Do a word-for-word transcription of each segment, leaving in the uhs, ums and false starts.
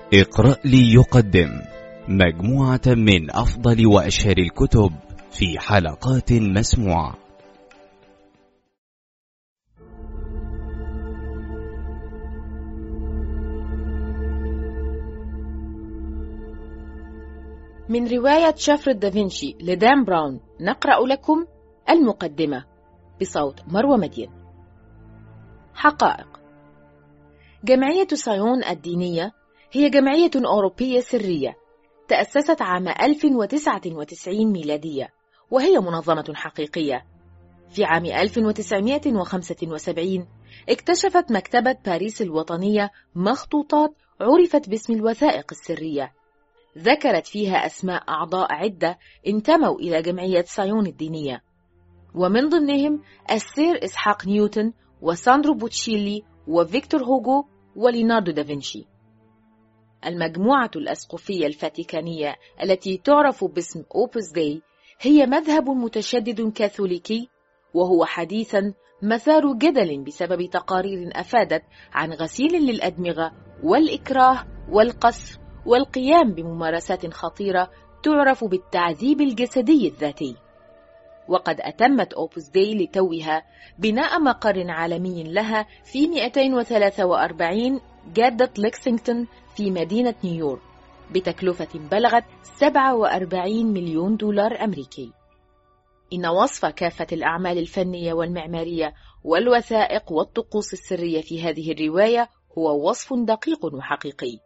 اقرأ لي يقدم مجموعة من أفضل وأشهر الكتب في حلقات مسموعة. من رواية شفرة دافنشي لدان براون نقرأ لكم المقدمة بصوت مروى مدين. حقائق. جمعية صهيون الدينية هي جمعية أوروبية سرية تأسست عام ألف وتسعة وتسعين ميلادية، وهي منظمة حقيقية. في عام ألف وتسعمائة وخمسة وسبعين اكتشفت مكتبة باريس الوطنية مخطوطات عرفت باسم الوثائق السرية، ذكرت فيها أسماء أعضاء عدة انتموا إلى جمعية صهيون الدينية، ومن ضمنهم السير إسحاق نيوتن وساندرو بوتشيلي وفيكتور هوغو وليوناردو دافنشي. المجموعة الأسقفية الفاتيكانية التي تعرف باسم أوبوس داي هي مذهب متشدد كاثوليكي، وهو حديثا مثار جدل بسبب تقارير أفادت عن غسيل للأدمغة والإكراه والقصف والقيام بممارسات خطيرة تعرف بالتعذيب الجسدي الذاتي. وقد أتمت أوبوس داي لتوها بناء مقر عالمي لها في مئتين وثلاثة وأربعين جادة لكسينغتون في مدينة نيويورك بتكلفة بلغت سبعة وأربعين مليون دولار أمريكي. إن وصف كافة الأعمال الفنية والمعمارية والوثائق والطقوس السرية في هذه الرواية هو وصف دقيق وحقيقي.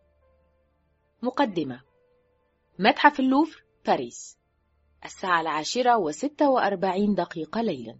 مقدمة. متحف اللوفر، باريس، الساعة العاشرة وستة وأربعين دقيقة ليلا.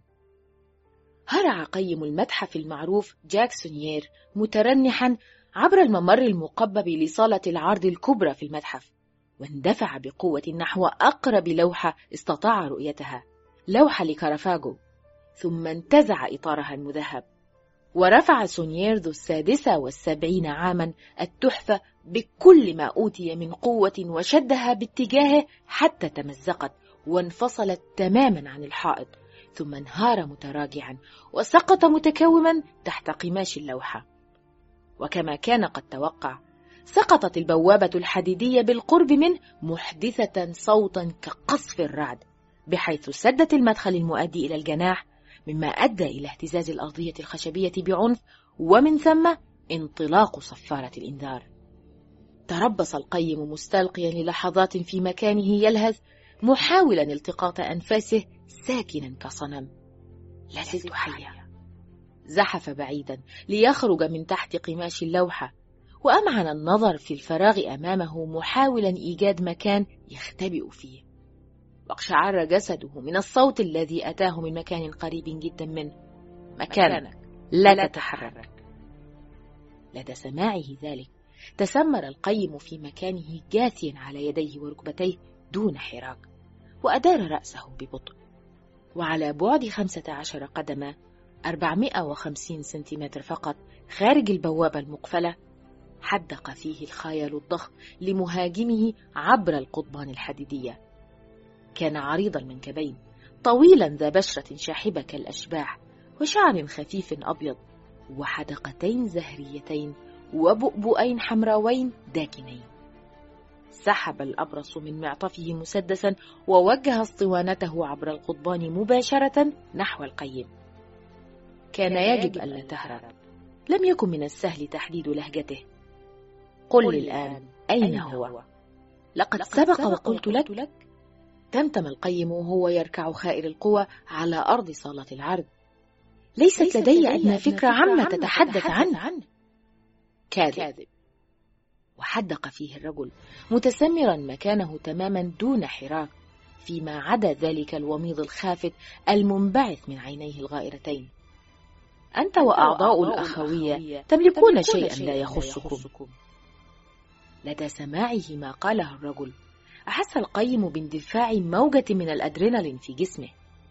هرع قيم المتحف المعروف جاك سونيير مترنحا عبر الممر المقبب لصالة العرض الكبرى في المتحف، واندفع بقوة نحو أقرب لوحة استطاع رؤيتها، لوحة لكارافاغو، ثم انتزع إطارها المذهب، ورفع سونيير ذو السادسة والسبعين عاما التحفة بكل ما أوتي من قوة وشدها باتجاهه حتى تمزقت وانفصلت تماما عن الحائط، ثم انهار متراجعا وسقط متكوما تحت قماش اللوحة. وكما كان قد توقع، سقطت البوابة الحديدية بالقرب منه محدثة صوتا كقصف الرعد، بحيث سدت المدخل المؤدي إلى الجناح، مما أدى إلى اهتزاز الأرضية الخشبية بعنف، ومن ثم انطلاق صفارة الإنذار. تربص القيم مستلقيا للحظات في مكانه يلهث، محاولا التقاط أنفاسه ساكنا كصنم. لا زلت حيا. زحف بعيدا ليخرج من تحت قماش اللوحة، وأمعن النظر في الفراغ أمامه محاولا إيجاد مكان يختبئ فيه. واقشعر جسده من الصوت الذي أتاه من مكان قريب جدا منه: مكانك، لا تتحرك. لدى سماعه ذلك تسمر القيم في مكانه جاثيا على يديه وركبتيه دون حراك، وأدار رأسه ببطء. وعلى بعد خمسة عشر قدما، أربعمائة وخمسين سنتيمتر فقط خارج البوابة المقفلة، حدق فيه الخيال الضخم لمهاجمه عبر القضبان الحديدية. كان عريض المنكبين، طويلا ذا بشرة شاحبة كالأشباح، وشعر خفيف أبيض، وحدقتين زهريتين وبؤبؤين حمراوين داكنين. سحب الأبرص من معطفه مسدسا ووجه اسطوانته عبر القضبان مباشرة نحو القيم. كان يجب ألا تهرب. لم يكن من السهل تحديد لهجته. قل لي الآن، أين هو؟ لقد سبق وقلت لك. تمتم القيم وهو يركع خائر القوى على أرض صالة العرض. ليست لدي أدنى فكرة عما تتحدث عنه. كاذب. وحدق فيه الرجل متسمرا مكانه تماما دون حراك، فيما عدا ذلك الوميض الخافت المنبعث من عينيه الغائرتين. أنت وأعضاء الأخوية تملكون شيئا لا يخصكم. لدى سماعه ما قاله الرجل، أحس القيم باندفاع موجة من الأدرينالين في جسمه.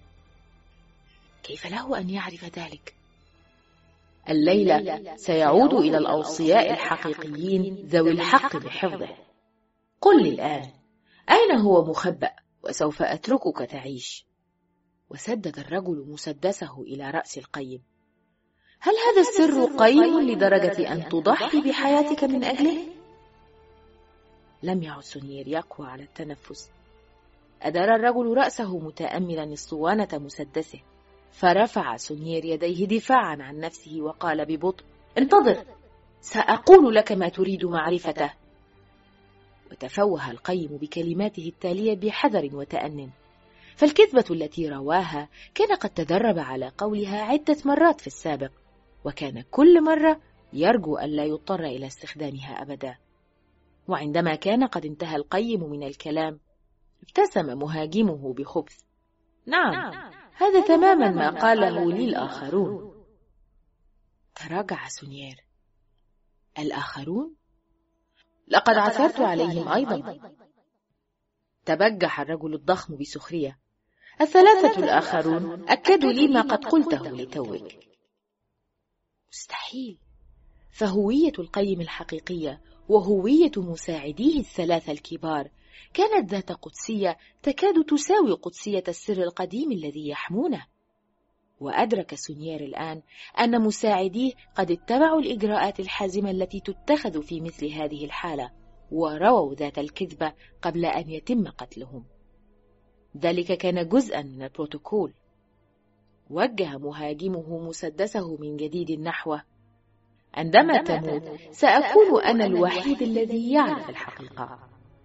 كيف له أن يعرف ذلك؟ الليلة سيعود إلى الأوصياء الحقيقيين ذوي الحق بحفظه. قل لي الآن، أين هو مخبأ؟ وسوف أتركك تعيش. وسدد الرجل مسدسه إلى رأس القيم. هل هذا السر قيم لدرجة أن تضحي بحياتك من أجله؟ لم يعد سونيير يقوى على التنفس. أدار الرجل رأسه متأملا اسطوانة مسدسه، فرفع سونيير يديه دفاعا عن نفسه وقال ببطء: انتظر، سأقول لك ما تريد معرفته. وتفوه القيم بكلماته التالية بحذر وتأنٍ، فالكذبة التي رواها كان قد تدرب على قولها عدة مرات في السابق، وكان كل مرة يرجو ألا يضطر إلى استخدامها أبدا. وعندما كان قد انتهى القيم من الكلام، ابتسم مهاجمه بخبث: نعم, نعم. هذا تماما ما قاله لي الآخرون. تراجع سونيير. الآخرون؟ لقد عثرت عليهم أيضا. تبجح الرجل الضخم بسخرية: الثلاثة الآخرون أكدوا لي ما قد قلته لتوك. مستحيل، فهوية القيم الحقيقية وهوية مساعديه الثلاثة الكبار كانت ذات قدسية تكاد تساوي قدسية السر القديم الذي يحمونه. وأدرك سونيير الآن أن مساعديه قد اتبعوا الإجراءات الحازمة التي تتخذ في مثل هذه الحالة، ورووا ذات الكذبة قبل أن يتم قتلهم. ذلك كان جزءا من البروتوكول. وجه مهاجمه مسدسه من جديد نحوه: عندما تموت سأكون أنا الوحيد الذي يعرف الحقيقة.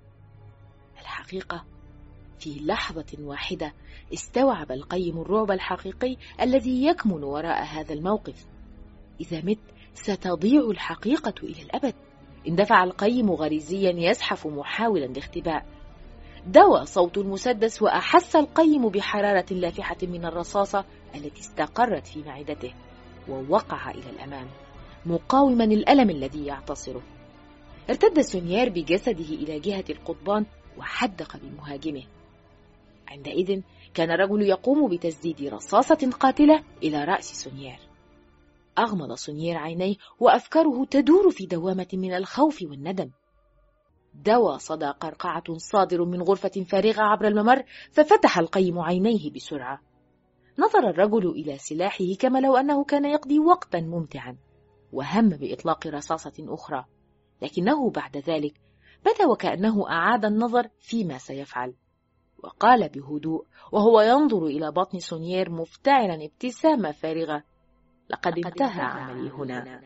الحقيقة. في لحظة واحدة استوعب القيم الرعب الحقيقي الذي يكمن وراء هذا الموقف. إذا مت ستضيع الحقيقة إلى الأبد. اندفع القيم غريزيا يزحف محاولا الاختباء. دوى صوت المسدس وأحس القيم بحرارة لافحة من الرصاصة التي استقرت في معدته، ووقع إلى الأمام مقاوما الألم الذي يعتصره. ارتد سونيير بجسده إلى جهة القضبان وحدق بمهاجمه. عندئذ كان الرجل يقوم بتسديد رصاصة قاتلة إلى رأس سونيير. أغمض سونيير عينيه وأفكاره تدور في دوامة من الخوف والندم. دوى صدى قرقعة صادر من غرفة فارغة عبر الممر، ففتح القيم عينيه بسرعة. نظر الرجل إلى سلاحه كما لو أنه كان يقضي وقتا ممتعا، وهم بإطلاق رصاصة أخرى، لكنه بعد ذلك بدا وكأنه أعاد النظر فيما سيفعل، وقال بهدوء وهو ينظر إلى بطن سونيير مفتعلا ابتسامة فارغة: لقد انتهى عملي هنا.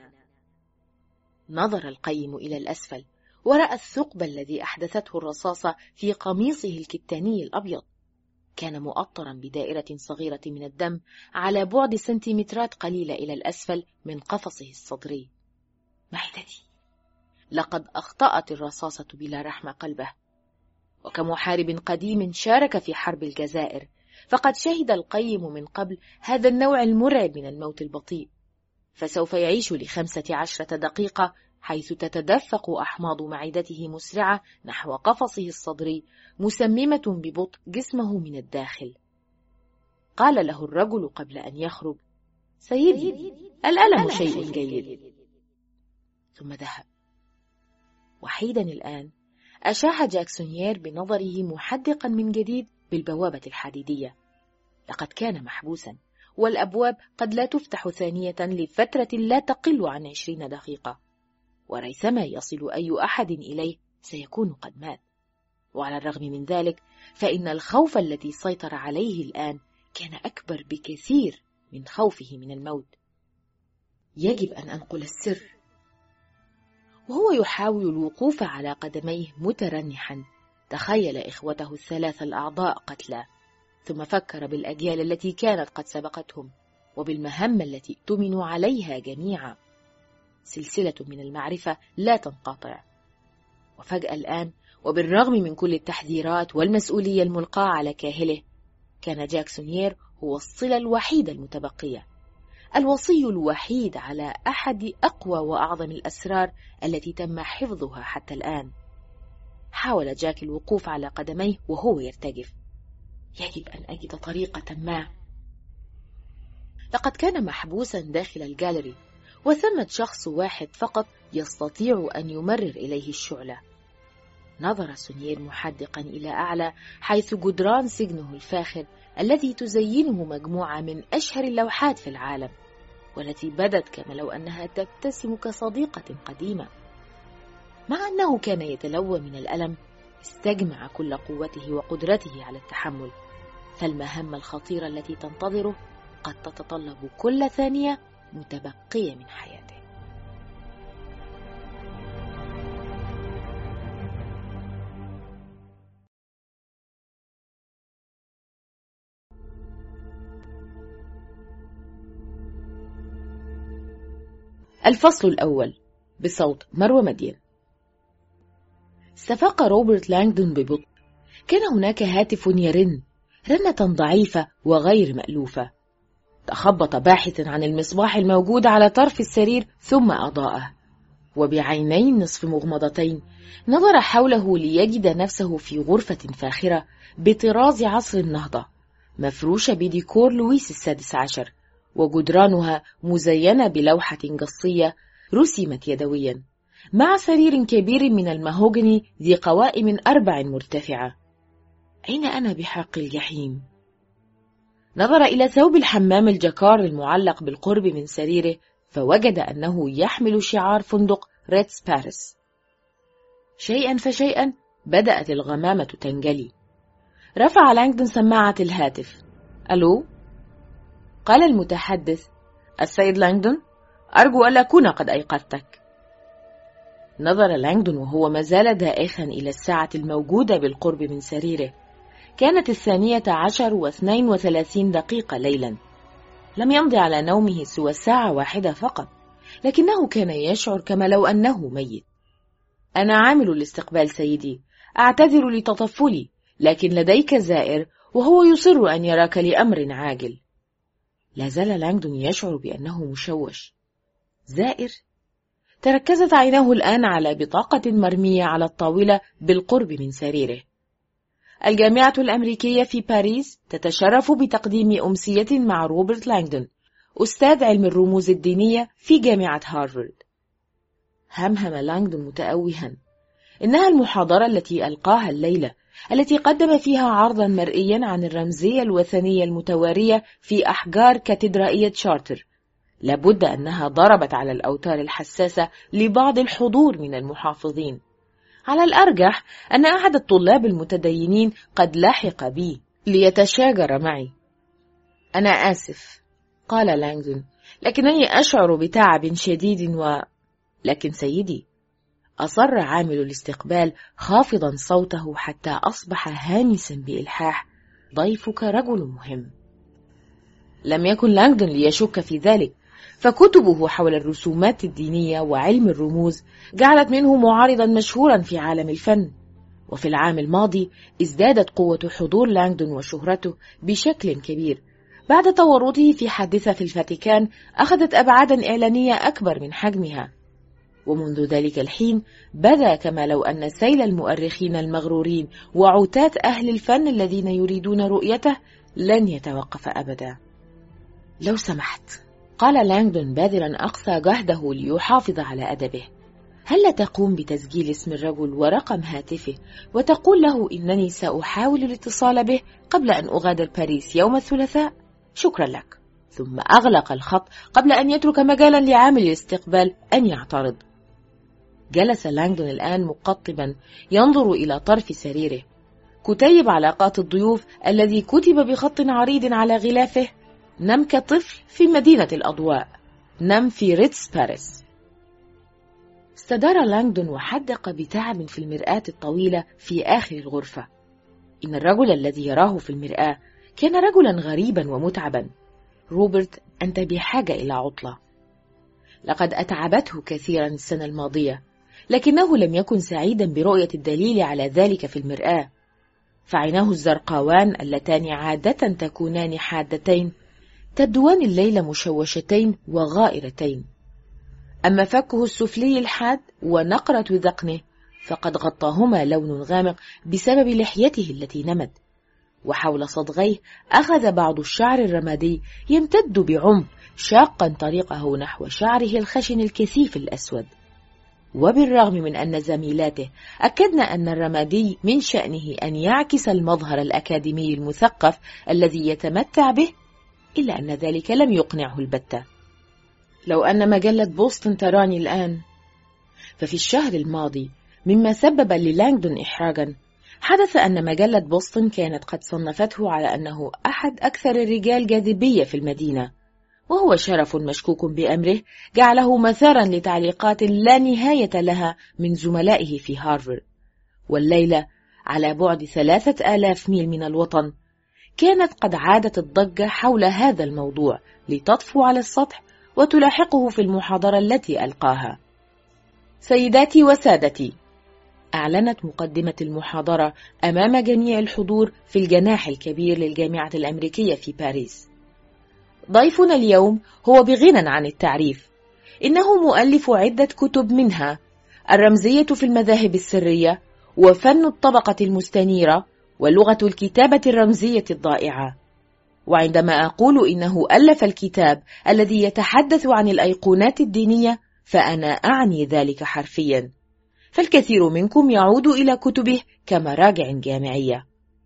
نظر القيم إلى الأسفل ورأى الثقب الذي أحدثته الرصاصة في قميصه الكتاني الأبيض. كان مؤطرا بدائرة صغيرة من الدم على بعد سنتيمترات قليلة إلى الأسفل من قفصه الصدري. معدتي. لقد أخطأت الرصاصة بلا رحمة قلبه. وكمحارب قديم شارك في حرب الجزائر، فقد شهد القيم من قبل هذا النوع المرعب من الموت البطيء، فسوف يعيش لخمسة عشرة دقيقة حيث تتدفق أحماض معدته مسرعة نحو قفصه الصدري، مسممة ببطء جسمه من الداخل. قال له الرجل قبل أن يخرج: سيدي، الألم شيء جيد. ثم ذهب. وحيدا الآن أشاح جاك سونيير بنظره محدقا من جديد بالبوابة الحديدية. لقد كان محبوسا، والأبواب قد لا تفتح ثانية لفترة لا تقل عن عشرين دقيقة، وريثما يصل أي أحد إليه سيكون قد مات. وعلى الرغم من ذلك فإن الخوف الذي سيطر عليه الآن كان أكبر بكثير من خوفه من الموت. يجب أن أنقل السر. وهو يحاول الوقوف على قدميه مترنحا، تخيل إخوته الثلاثة الأعضاء قتلى، ثم فكر بالأجيال التي كانت قد سبقتهم وبالمهمة التي اؤتمنوا عليها جميعا. سلسلة من المعرفة لا تنقطع. وفجأة الآن، وبالرغم من كل التحذيرات والمسؤولية الملقاة على كاهله، كان جاك سونيير هو الصلة الوحيدة المتبقية، الوصي الوحيد على أحد أقوى وأعظم الأسرار التي تم حفظها حتى الآن. حاول جاك الوقوف على قدميه وهو يرتجف. يجب أن أجد طريقة ما. لقد كان محبوسا داخل الجاليري، وثمة شخص واحد فقط يستطيع أن يمرر إليه الشعلة. نظر سونيير محدقا إلى أعلى، حيث جدران سجنه الفاخر الذي تزينه مجموعة من أشهر اللوحات في العالم، والتي بدت كما لو أنها تبتسم كصديقة قديمة. مع أنه كان يتلوى من الألم، استجمع كل قوته وقدرته على التحمل، فالمهمة الخطيرة التي تنتظره قد تتطلب كل ثانية متبقية من حياته. الفصل الأول بصوت مروى مدين. استفاق روبرت لانغدون ببطء. كان هناك هاتف يرن رنة ضعيفة وغير مألوفة. تخبط باحثا عن المصباح الموجود على طرف السرير ثم أضاءه، وبعينين نصف مغمضتين نظر حوله ليجد نفسه في غرفة فاخرة بطراز عصر النهضة، مفروشة بديكور لويس السادس عشر، وجدرانها مزينة بلوحة قصية رسمت يدويا، مع سرير كبير من المهوجني ذي قوائم أربع مرتفعة. أين أنا بحق الجحيم؟ نظر إلى ثوب الحمام الجكار المعلق بالقرب من سريره، فوجد أنه يحمل شعار فندق ريتز باريس. شيئا فشيئا بدأت الغمامة تنجلي. رفع لانغدون سماعة الهاتف. ألو؟ قال المتحدث: السيد لانغدون، أرجو ألا أكون قد أيقظتك. نظر لانغدون وهو ما زال دائخا إلى الساعة الموجودة بالقرب من سريره. كانت الثانية عشر واثنين وثلاثين دقيقة ليلا. لم يمضي على نومه سوى ساعة واحدة فقط، لكنه كان يشعر كما لو أنه ميت. أنا عامل الاستقبال سيدي، أعتذر لتطفلي، لكن لديك زائر وهو يصر أن يراك لأمر عاجل. لا زال لانغدون يشعر بأنه مشوش. زائر؟ تركزت عيناه الآن على بطاقة مرمية على الطاولة بالقرب من سريره. الجامعة الأمريكية في باريس تتشرف بتقديم أمسية مع روبرت لانغدون، أستاذ علم الرموز الدينية في جامعة هارفارد. همهم لانغدون متأوها. إنها المحاضرة التي ألقاها الليلة، التي قدم فيها عرضا مرئيا عن الرمزية الوثنية المتوارية في أحجار كاتدرائية شارتر. لابد أنها ضربت على الأوتار الحساسة لبعض الحضور من المحافظين. على الأرجح أن أحد الطلاب المتدينين قد لحق بي ليتشاجر معي. أنا آسف، قال لانغدون، لكنني أشعر بتعب شديد و... لكن سيدي، أصر عامل الاستقبال خافضا صوته حتى أصبح هامسا بإلحاح، ضيفك رجل مهم. لم يكن لانغدون ليشك في ذلك، فكتبه حول الرسومات الدينية وعلم الرموز جعلت منه معارضا مشهورا في عالم الفن. وفي العام الماضي ازدادت قوة حضور لانغدون وشهرته بشكل كبير بعد تورطه في حادثة في الفاتيكان أخذت أبعادا إعلانية أكبر من حجمها. ومنذ ذلك الحين بدا كما لو أن سيل المؤرخين المغرورين وعتاة أهل الفن الذين يريدون رؤيته لن يتوقف أبدا. لو سمحت، قال لانغدون باذلا أقصى جهده ليحافظ على أدبه، هل تقوم بتسجيل اسم الرجل ورقم هاتفه وتقول له إنني سأحاول الاتصال به قبل أن أغادر باريس يوم الثلاثاء؟ شكرا لك. ثم أغلق الخط قبل أن يترك مجالا لعامل الاستقبال أن يعترض. جلس لانغدون الآن مقطبا ينظر إلى طرف سريره. كتيب علاقات الضيوف الذي كتب بخط عريض على غلافه: نم كطفل في مدينة الأضواء، نم في ريتز باريس. استدار لانغدون وحدق بتعب في المرآة الطويلة في آخر الغرفة. إن الرجل الذي يراه في المرآة كان رجلا غريبا ومتعبا. روبرت، أنت بحاجة إلى عطلة. لقد أتعبته كثيرا السنة الماضية، لكنه لم يكن سعيدا برؤية الدليل على ذلك في المرآة. فعيناه الزرقاوان اللتان عادة تكونان حادتين تبدوان الليل مشوشتين وغائرتين. أما فكه السفلي الحاد ونقرة ذقنه فقد غطاهما لون غامق بسبب لحيته التي نمت، وحول صدغيه أخذ بعض الشعر الرمادي يمتد بعمق شاقا طريقه نحو شعره الخشن الكثيف الأسود. وبالرغم من أن زميلاته أكدن أن الرمادي من شأنه أن يعكس المظهر الأكاديمي المثقف الذي يتمتع به، إلا أن ذلك لم يقنعه البتة. لو أن مجلة بوسطن تراني الآن، ففي الشهر الماضي مما سبب للانغدون إحراجا. حدث أن مجلة بوسطن كانت قد صنفته على أنه أحد أكثر الرجال جاذبية في المدينة، وهو شرف مشكوك بأمره جعله مثارا لتعليقات لا نهاية لها من زملائه في هارفارد. والليلة على بعد ثلاثة آلاف ميل من الوطن كانت قد عادت الضجة حول هذا الموضوع لتطفو على السطح وتلاحقه في المحاضرة التي ألقاها. سيداتي وسادتي، أعلنت مقدمة المحاضرة أمام جميع الحضور في الجناح الكبير للجامعة الأمريكية في باريس. ضيفنا اليوم هو بغنى عن التعريف، إنه مؤلف عدة كتب، منها الرمزية في المذاهب السرية، وفن الطبقة المستنيرة، ولغة الكتابة الرمزية الضائعة. وعندما أقول إنه ألف الكتاب الذي يتحدث عن الأيقونات الدينية فأنا أعني ذلك حرفيا، فالكثير منكم يعود إلى كتبه كمراجع جامعية.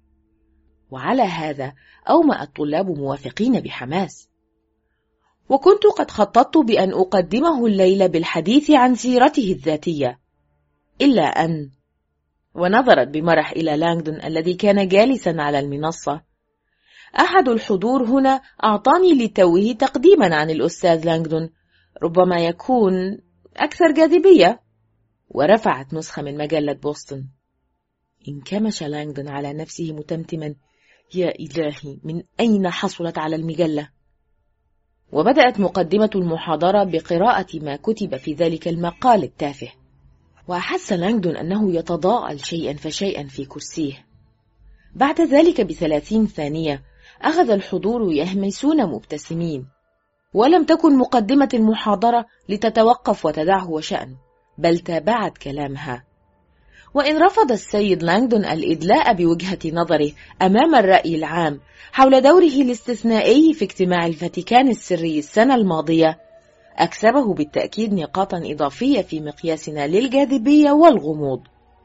وعلى هذا أومأ الطلاب موافقين بحماس، وكنت قد خططت بأن أقدمه الليلة بالحديث عن سيرته الذاتية، إلا أن ونظرت بمرح إلى لانغدون الذي كان جالسا على المنصة. أحد الحضور هنا أعطاني لتوه تقديما عن الأستاذ لانغدون، ربما يكون أكثر جاذبية، ورفعت نسخة من مجلة بوسطن. انكمش لانغدون على نفسه متمتما: يا إلهي، من أين حصلت على المجلة؟ وبدأت مقدمة المحاضرة بقراءة ما كتب في ذلك المقال التافه، وأحس لانغدون أنه يتضاءل شيئا فشيئا في كرسيه. بعد ذلك بثلاثين ثانية أخذ الحضور يهمسون مبتسمين، ولم تكن مقدمة المحاضرة لتتوقف وتدعه وشأن، بل تابعت كلامها. وإن رفض السيد لانغدون الإدلاء بوجهة نظره أمام الرأي العام حول دوره الاستثنائي في اجتماع الفاتيكان السري السنة الماضية، أكسبه بالتأكيد نقاطا إضافية في مقياسنا للجاذبية والغموض.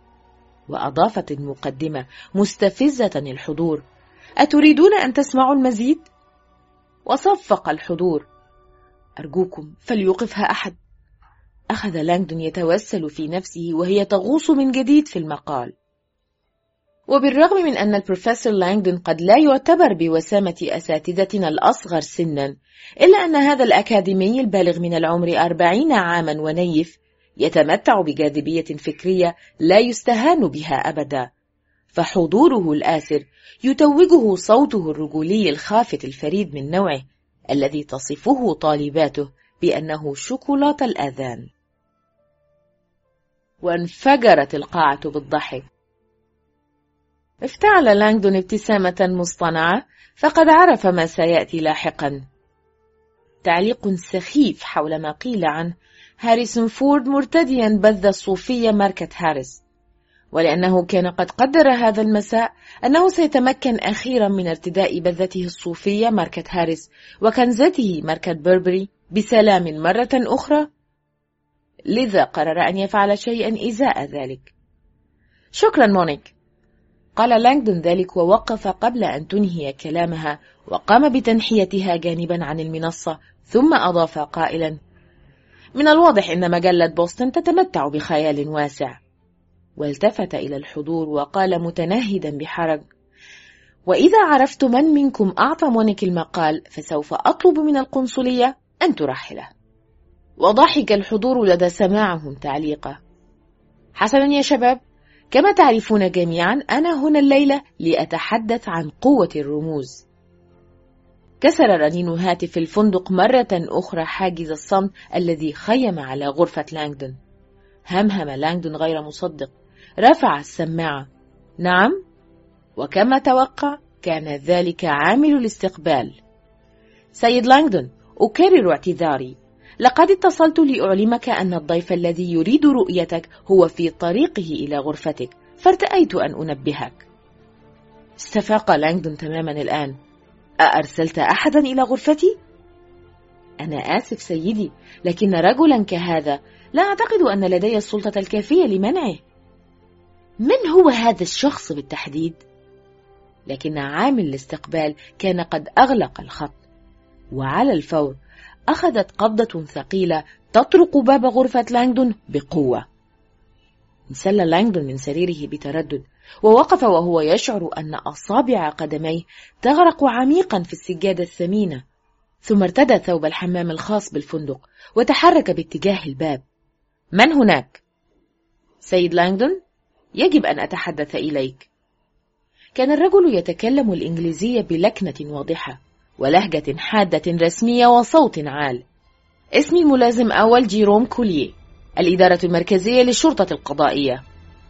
وأضافت المقدمة مستفزة الحضور: أتريدون أن تسمعوا المزيد؟ وصفق الحضور: أرجوكم فليوقفها أحد. أخذ لانغدون يتوسل في نفسه وهي تغوص من جديد في المقال. وبالرغم من أن البروفيسور لانغدون قد لا يعتبر بوسامة أساتذتنا الأصغر سنا، إلا أن هذا الأكاديمي البالغ من العمر أربعين عاما ونيف يتمتع بجاذبية فكرية لا يستهان بها أبدا، فحضوره الآسر يتوجه صوته الرجولي الخافت الفريد من نوعه الذي تصفه طالباته بأنه شوكولاتة الآذان. وانفجرت القاعة بالضحك. افتعل لانغدون ابتسامة مصطنعة، فقد عرف ما سيأتي لاحقا. تعليق سخيف حول ما قيل عنه: هاريسون فورد مرتديا بذة صوفية ماركة هاريس، ولأنه كان قد قدر هذا المساء أنه سيتمكن أخيرا من ارتداء بذته الصوفية ماركة هاريس وكنزته ماركة بيربري بسلام مرة أخرى، لذا قرر أن يفعل شيئا إزاء ذلك. شكرا مونيك، قال لانغدون ذلك ووقف قبل أن تنهي كلامها، وقام بتنحيتها جانبا عن المنصة، ثم أضاف قائلا: من الواضح أن مجلة بوسطن تتمتع بخيال واسع. والتفت إلى الحضور وقال متنهدا بحرج: وإذا عرفت من منكم أعطى مونيك المقال فسوف أطلب من القنصلية أن ترحله. وضحك الحضور لدى سماعهم تعليقه: حسنا يا شباب، كما تعرفون جميعا أنا هنا الليلة لأتحدث عن قوة الرموز. كسر رنين هاتف الفندق مرة أخرى حاجز الصمت الذي خيم على غرفة لانغدون. همهم لانغدون غير مصدق، رفع السماعة. نعم، وكما توقع كان ذلك عامل الاستقبال. سيد لانغدون، أكرر اعتذاري، لقد اتصلت لأعلمك أن الضيف الذي يريد رؤيتك هو في طريقه إلى غرفتك، فارتأيت أن أنبهك. استفاق لانغدون تماما الآن. أأرسلت أحدا إلى غرفتي؟ أنا آسف سيدي، لكن رجلا كهذا لا أعتقد أن لدي السلطة الكافية لمنعه. من هو هذا الشخص بالتحديد؟ لكن عامل الاستقبال كان قد أغلق الخط، وعلى الفور أخذت قبضة ثقيلة تطرق باب غرفة لانغدون بقوة. انسل لانغدون من سريره بتردد، ووقف وهو يشعر أن أصابع قدميه تغرق عميقا في السجادة الثمينة، ثم ارتدى ثوب الحمام الخاص بالفندق وتحرك باتجاه الباب. من هناك؟ سيد لانغدون، يجب أن أتحدث إليك. كان الرجل يتكلم الإنجليزية بلكنة واضحة ولهجة حادة رسمية وصوت عال. اسمي الملازم أول جيروم كوليه، الإدارة المركزية للشرطة القضائية.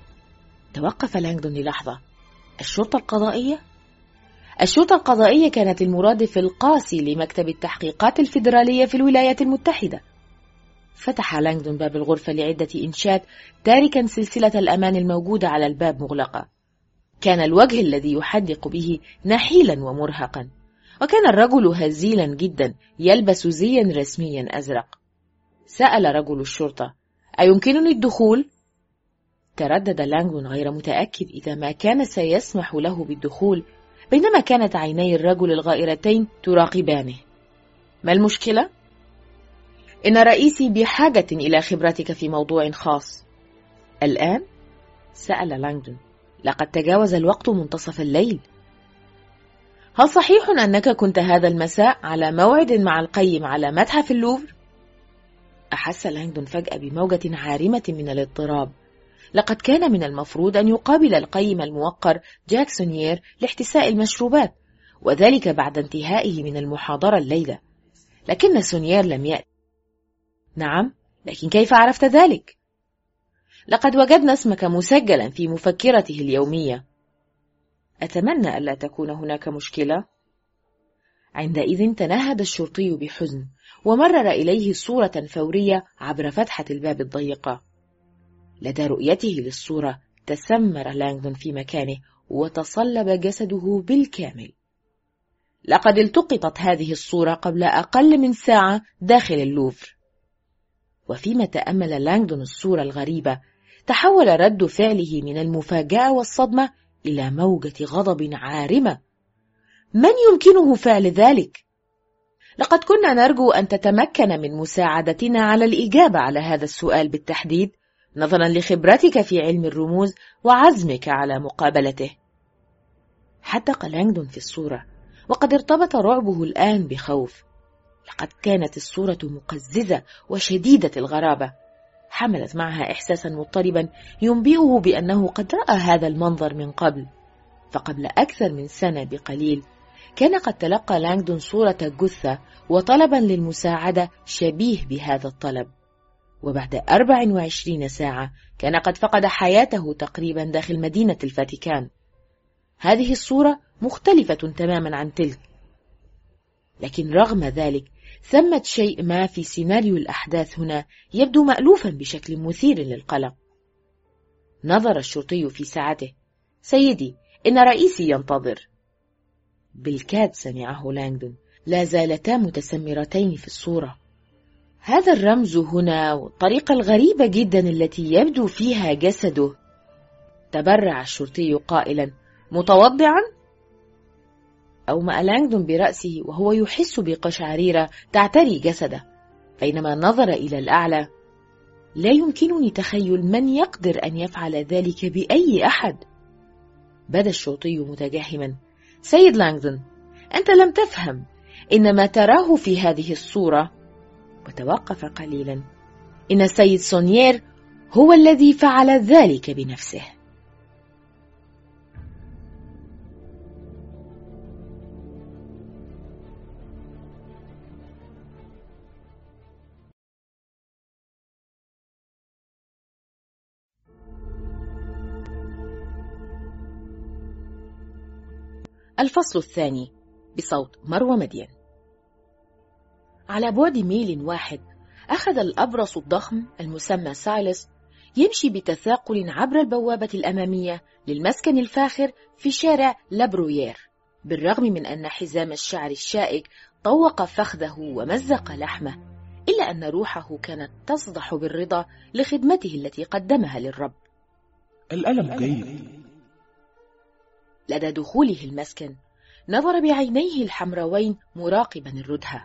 توقف لانغدون للحظة. الشرطة القضائية؟ الشرطة القضائية كانت المرادف القاسي لمكتب التحقيقات الفيدرالية في الولايات المتحدة. فتح لانغدون باب الغرفة لعدة إنشات، تاركا سلسلة الأمان الموجودة على الباب مغلقة. كان الوجه الذي يحدق به نحيلا ومرهقا، وكان الرجل هزيلا جدا يلبس زيا رسميا أزرق. سأل رجل الشرطة: أيمكنني الدخول؟ تردد لانغدون غير متأكد إذا ما كان سيسمح له بالدخول، بينما كانت عيني الرجل الغائرتين تراقبانه. ما المشكلة؟ إن رئيسي بحاجة إلى خبرتك في موضوع خاص. الآن؟ سأل لانغدون. لقد تجاوز الوقت منتصف الليل. هل صحيح أنك كنت هذا المساء على موعد مع القيم على متحف اللوفر؟ أحس لانغدون فجأة بموجة عارمة من الاضطراب. لقد كان من المفروض أن يقابل القيم الموقر جاك سونيير لاحتساء المشروبات، وذلك بعد انتهائه من المحاضرة الليلة، لكن سونيير لم يأتي. نعم، لكن كيف عرفت ذلك؟ لقد وجدنا اسمك مسجلا في مفكرته اليومية. أتمنى ألا تكون هناك مشكلة. عندئذ تنهد الشرطي بحزن، ومرر إليه صورة فورية عبر فتحة الباب الضيقة. لدى رؤيته للصورة تسمر لانغدون في مكانه وتصلب جسده بالكامل. لقد التقطت هذه الصورة قبل أقل من ساعة داخل اللوفر. وفيما تأمل لانغدون الصورة الغريبة، تحول رد فعله من المفاجأة والصدمة إلى موجة غضب عارمة. من يمكنه فعل ذلك؟ لقد كنا نرجو أن تتمكن من مساعدتنا على الإجابة على هذا السؤال بالتحديد، نظرا لخبرتك في علم الرموز وعزمك على مقابلته. حدق لانغدون في الصورة، وقد ارتبط رعبه الآن بخوف. لقد كانت الصورة مقززة وشديدة الغرابة، حملت معها إحساسا مضطربا ينبئه بأنه قد رأى هذا المنظر من قبل. فقبل أكثر من سنة بقليل كان قد تلقى لانغدون صورة جثة وطلبا للمساعدة شبيه بهذا الطلب، وبعد أربع وعشرين ساعة كان قد فقد حياته تقريبا داخل مدينة الفاتيكان. هذه الصورة مختلفة تماما عن تلك، لكن رغم ذلك ثمة شيء ما في سيناريو الأحداث هنا يبدو مألوفا بشكل مثير للقلق. نظر الشرطي في ساعته. سيدي، إن رئيسي ينتظر. بالكاد سمعه لانغدون، لا زالتا متسمرتين في الصورة. هذا الرمز هنا والطريقة الغريبة جدا التي يبدو فيها جسده. تبرع الشرطي قائلا: متوضعا؟ أومأ لانغدون برأسه وهو يحس بقشعريرة تعتري جسده، بينما نظر إلى الأعلى. لا يمكنني تخيل من يقدر أن يفعل ذلك بأي أحد. بدا الشرطي متجهما: سيد لانغدون، أنت لم تفهم، إن ما تراه في هذه الصورة. وتوقف قليلا. إن السيد سونيير هو الذي فعل ذلك بنفسه. الفصل الثاني بصوت مروة مدين. على بعد ميل واحد أخذ الأبرص الضخم المسمى سايلس يمشي بتثاقل عبر البوابة الأمامية للمسكن الفاخر في شارع لابرويير، بالرغم من أن حزام الشعر الشائك طوق فخذه ومزق لحمه، إلا أن روحه كانت تصدح بالرضا لخدمته التي قدمها للرب. الألم جيد. لدى دخوله المسكن نظر بعينيه الحمراوين مراقبا الردهة.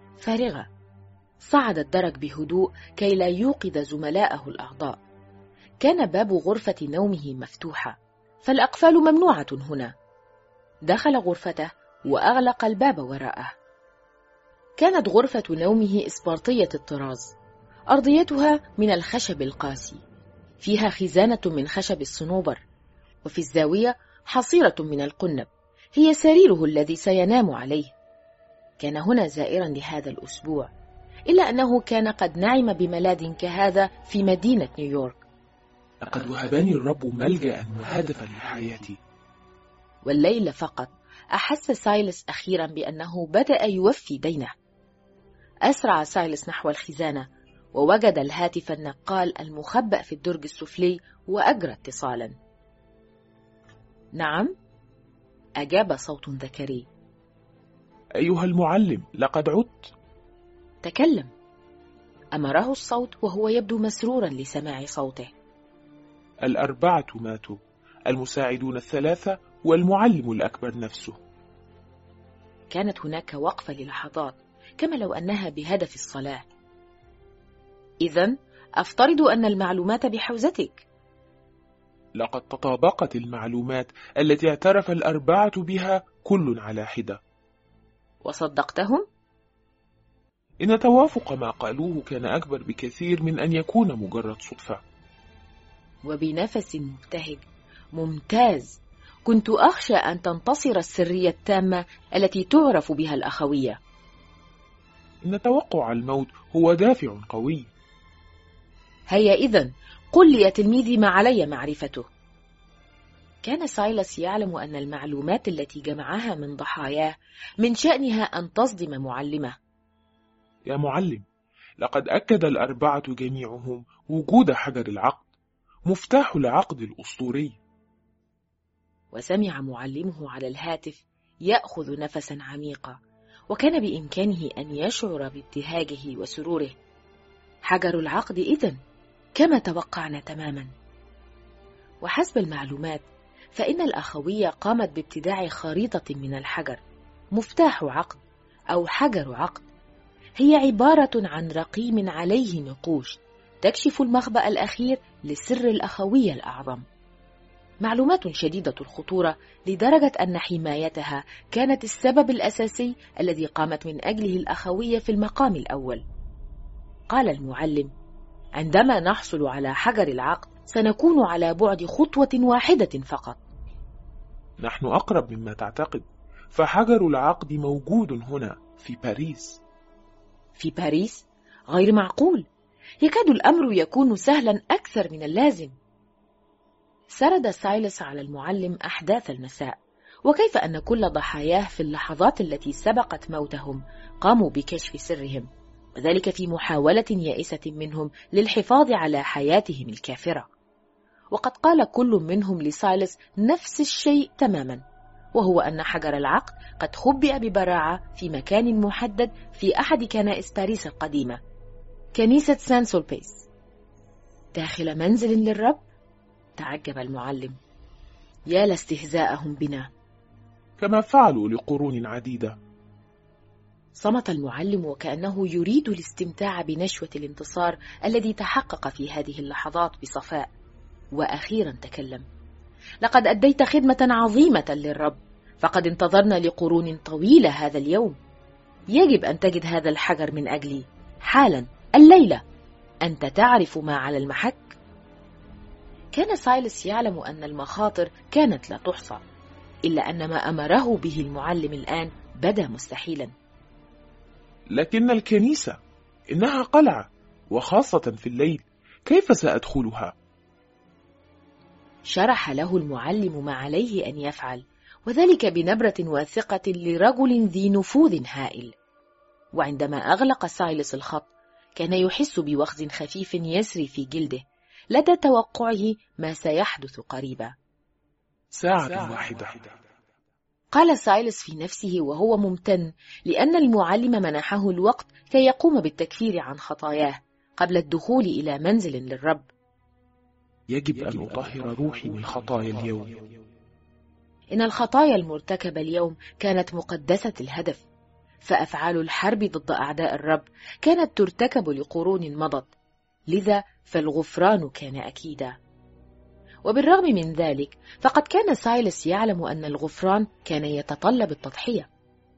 فارغة. صعد الدرج بهدوء كي لا يوقظ زملائه الأعضاء. كان باب غرفة نومه مفتوحة، فالأقفال ممنوعة هنا. دخل غرفته وأغلق الباب وراءه. كانت غرفة نومه إسبرطية الطراز، أرضيتها من الخشب القاسي، فيها خزانة من خشب الصنوبر، وفي الزاوية حصيرة من القنب هي سريره الذي سينام عليه. كان هنا زائرا لهذا الأسبوع، إلا أنه كان قد نعم بملاذ كهذا في مدينة نيويورك. لقد وهبني الرب ملجأ وهدفا لحياتي. والليلة فقط أحس سايلس أخيرا بأنه بدأ يوفي دينه. أسرع سايلس نحو الخزانة ووجد الهاتف النقال المخبأ في الدرج السفلي وأجرى اتصالا. نعم، أجاب صوت ذكري. أيها المعلم، لقد عدت. تكلم، أمره الصوت وهو يبدو مسرورا لسماع صوته. الأربعة ماتوا، المساعدون الثلاثة والمعلم الأكبر نفسه. كانت هناك وقفة للحظات، كما لو أنها بهدف الصلاة. إذن أفترض أن المعلومات بحوزتك. لقد تطابقت المعلومات التي اعترف الأربعة بها كل على حدة. وصدقتهم؟ إن توافق ما قالوه كان أكبر بكثير من أن يكون مجرد صدفة. وبنفس مبتهج: ممتاز، كنت أخشى أن تنتصر السرية التامة التي تعرف بها الأخوية. إن توقع الموت هو دافع قوي. هيا إذن قل لي يا تلميذي ما علي معرفته. كان سايلس يعلم أن المعلومات التي جمعها من ضحاياه من شأنها أن تصدم معلمه. يا معلم، لقد أكد الأربعة جميعهم وجود حجر العقد، مفتاح العقد الأسطوري. وسمع معلمه على الهاتف يأخذ نفسا عميقا، وكان بإمكانه أن يشعر بابتهاجه وسروره. حجر العقد إذن، كما توقعنا تماما. وحسب المعلومات فإن الأخوية قامت بابتداع خريطة من الحجر، مفتاح عقد أو حجر عقد. هي عبارة عن رقيم عليه نقوش تكشف المخبأ الأخير لسر الأخوية الأعظم. معلومات شديدة الخطورة لدرجة أن حمايتها كانت السبب الأساسي الذي قامت من أجله الأخوية في المقام الأول. قال المعلم: عندما نحصل على حجر العقد سنكون على بعد خطوة واحدة فقط. نحن أقرب مما تعتقد، فحجر العقد موجود هنا في باريس. في باريس؟ غير معقول، يكاد الأمر يكون سهلا أكثر من اللازم. سرد سايلس على المعلم أحداث المساء، وكيف أن كل ضحاياه في اللحظات التي سبقت موتهم قاموا بكشف سرهم، وذلك في محاولة يائسة منهم للحفاظ على حياتهم الكافرة. وقد قال كل منهم لسايلس نفس الشيء تماما، وهو أن حجر العقد قد خبئ ببراعة في مكان محدد في أحد كنائس باريس القديمة، كنيسة سان سولبيس. داخل منزل للرب؟ تعجب المعلم. يا لاستهزاءهم بنا، كما فعلوا لقرون عديدة. صمت المعلم وكأنه يريد الاستمتاع بنشوة الانتصار الذي تحقق في هذه اللحظات بصفاء. وأخيرا تكلم: لقد أديت خدمة عظيمة للرب، فقد انتظرنا لقرون طويلة هذا اليوم. يجب أن تجد هذا الحجر من أجلي حالا، الليلة. أنت تعرف ما على المحك. كان سايلس يعلم أن المخاطر كانت لا تحصى، إلا أن ما أمره به المعلم الآن بدا مستحيلا. لكن الكنيسة إنها قلعة، وخاصة في الليل، كيف سأدخلها؟ شرح له المعلم ما عليه أن يفعل، وذلك بنبرة واثقة لرجل ذي نفوذ هائل. وعندما أغلق سايلس الخط كان يحس بوخز خفيف يسري في جلده لدى توقعه ما سيحدث قريبا. ساعة واحدة، قال سايلس في نفسه وهو ممتن لأن المعلم منحه الوقت كي يقوم بالتكفير عن خطاياه قبل الدخول إلى منزل للرب. يجب أن أطهر روحي من خطايا اليوم. إن الخطايا المرتكبة اليوم كانت مقدسة الهدف، فأفعال الحرب ضد أعداء الرب كانت ترتكب لقرون مضت، لذا فالغفران كان أكيدا. وبالرغم من ذلك فقد كان سايلس يعلم أن الغفران كان يتطلب التضحية.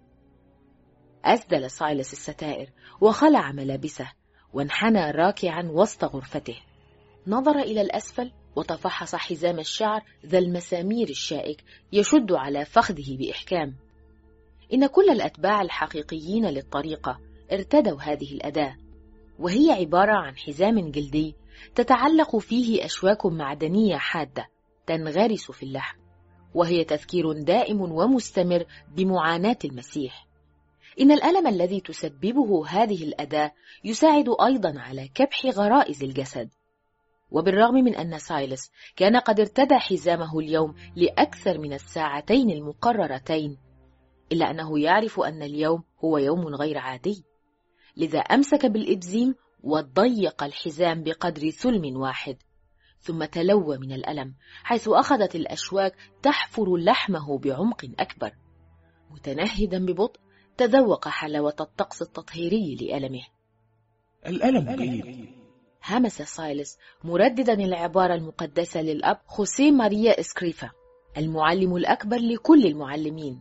أسدل سايلس الستائر وخلع ملابسه وانحنى راكعا وسط غرفته. نظر إلى الأسفل وتفحص حزام الشعر ذا المسامير الشائك يشد على فخذه بإحكام. إن كل الأتباع الحقيقيين للطريقة ارتدوا هذه الأداة، وهي عبارة عن حزام جلدي تتعلق فيه أشواك معدنية حادة تنغرس في اللحم، وهي تذكير دائم ومستمر بمعاناة المسيح. إن الألم الذي تسببه هذه الأداة يساعد أيضا على كبح غرائز الجسد. وبالرغم من أن سايلس كان قد ارتدى حزامه اليوم لأكثر من الساعتين المقررتين، إلا أنه يعرف أن اليوم هو يوم غير عادي، لذا أمسك بالإبزيم وضيق الحزام بقدر ثلم واحد، ثم تلوى من الألم حيث أخذت الأشواك تحفر لحمه بعمق أكبر. متنهدا ببطء تذوق حلاوة الطقس التطهيري لألمه. الألم جيد، همس سايلس مرددا العبارة المقدسة للأب خوسيه ماريا إسكريفا، المعلم الأكبر لكل المعلمين.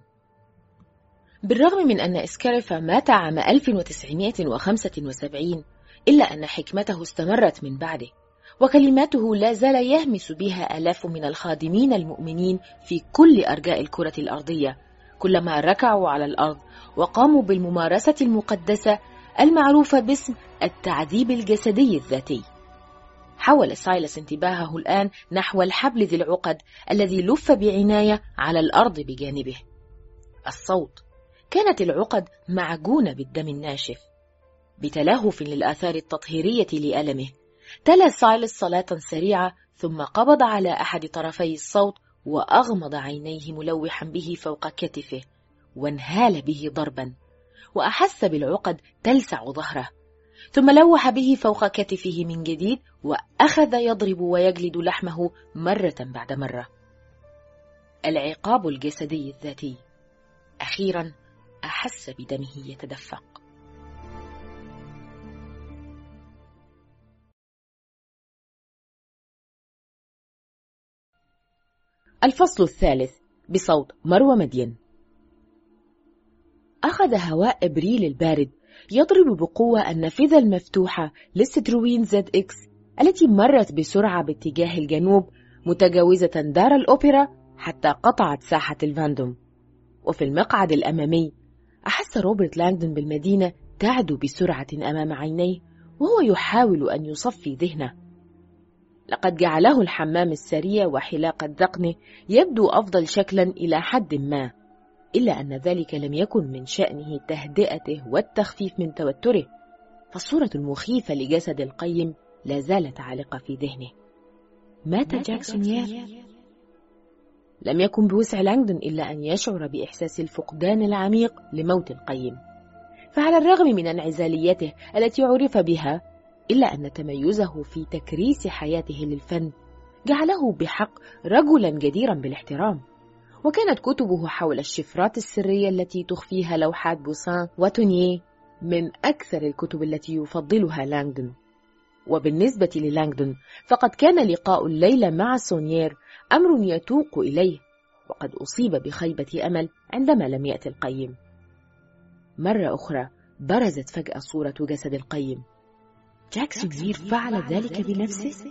بالرغم من أن إسكريفا مات عام ألف وتسعمائة وخمسة وسبعين، إلا أن حكمته استمرت من بعده، وكلماته لا زال يهمس بها آلاف من الخادمين المؤمنين في كل أرجاء الكرة الأرضية، كلما ركعوا على الأرض وقاموا بالممارسة المقدسة المعروفة باسم التعذيب الجسدي الذاتي. حول سايلس انتباهه الآن نحو الحبل ذي العقد الذي لف بعناية على الأرض بجانبه. الصوت. كانت العقد معجونة بالدم الناشف. بتلهف للآثار التطهيرية لألمه، تلا سايلس صلاة سريعة، ثم قبض على أحد طرفي الصوت وأغمض عينيه ملوحا به فوق كتفه، وانهال به ضربا، وأحس بالعقد تلسع ظهره، ثم لوح به فوق كتفه من جديد، وأخذ يضرب ويجلد لحمه مرة بعد مرة. العقاب الجسدي الذاتي. أخيرا أحس بدمه يتدفق. الفصل الثالث بصوت مروى مدين. أخذ هواء إبريل البارد يضرب بقوة النافذة المفتوحة للستروين زد إكس التي مرت بسرعة باتجاه الجنوب متجاوزة دار الأوبرا حتى قطعت ساحة الفاندوم. وفي المقعد الأمامي أحس روبرت لانغدون بالمدينة تعدو بسرعة أمام عينيه وهو يحاول أن يصفي ذهنه. لقد جعله الحمام السريع وحلاقة ذقنه يبدو أفضل شكلا إلى حد ما، إلا أن ذلك لم يكن من شأنه تهدئته والتخفيف من توتره، فالصورة المخيفة لجسد القيم لا زالت عالقة في ذهنه. مات جاكسونيير؟ لم يكن بوسع لانغدون إلا أن يشعر بإحساس الفقدان العميق لموت القيم، فعلى الرغم من انعزاليته التي عرف بها، إلا أن تميزه في تكريس حياته للفن جعله بحق رجلا جديرا بالاحترام. وكانت كتبه حول الشفرات السرية التي تخفيها لوحات بوسان وتونييه من أكثر الكتب التي يفضلها لانغدون. وبالنسبة للانغدون فقد كان لقاء الليلة مع سونيير أمر يتوق إليه، وقد أصيب بخيبة أمل عندما لم يأتي القيم. مرة أخرى برزت فجأة صورة جسد القيم. جاكسونيير فعل ذلك بنفسه؟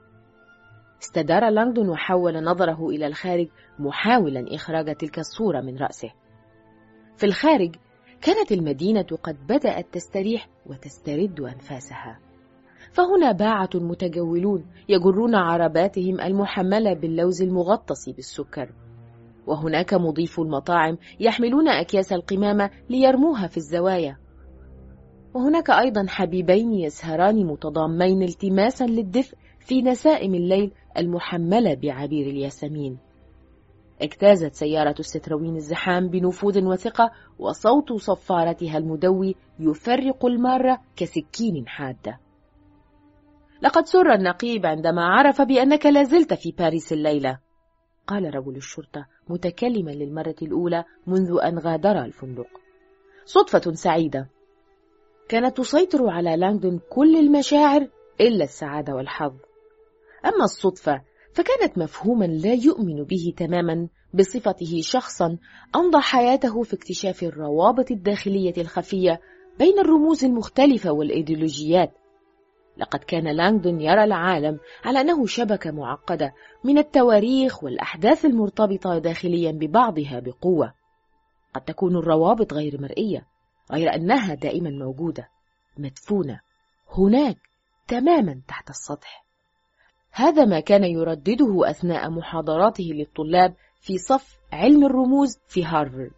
استدار لانغدون وحول نظره إلى الخارج محاولا إخراج تلك الصورة من رأسه. في الخارج كانت المدينة قد بدأت تستريح وتسترد أنفاسها، فهنا باعة متجولون يجرون عرباتهم المحملة باللوز المغطس بالسكر، وهناك مضيفو المطاعم يحملون أكياس القمامة ليرموها في الزوايا، وهناك أيضا حبيبين يسهران متضامين التماسا للدفء في نسائم الليل المحملة بعبير الياسمين. اجتازت سيارة الستروين الزحام بنفوذ وثقة، وصوت صفارتها المدوي يفرق المارة كسكين حادة. لقد سر النقيب عندما عرف بأنك لازلت في باريس الليلة، قال رجل الشرطة متكلما للمرة الأولى منذ أن غادر الفندق. صدفة سعيدة. كانت تسيطر على لانغدون كل المشاعر إلا السعادة والحظ. أما الصدفة فكانت مفهوما لا يؤمن به تماما بصفته شخصا أمضى حياته في اكتشاف الروابط الداخلية الخفية بين الرموز المختلفة والإيديولوجيات. لقد كان لانغدون يرى العالم على أنه شبكة معقدة من التواريخ والأحداث المرتبطة داخليا ببعضها بقوة. قد تكون الروابط غير مرئية، غير أنها دائما موجودة، مدفونة هناك تماما تحت السطح. هذا ما كان يردده أثناء محاضراته للطلاب في صف علم الرموز في هارفارد.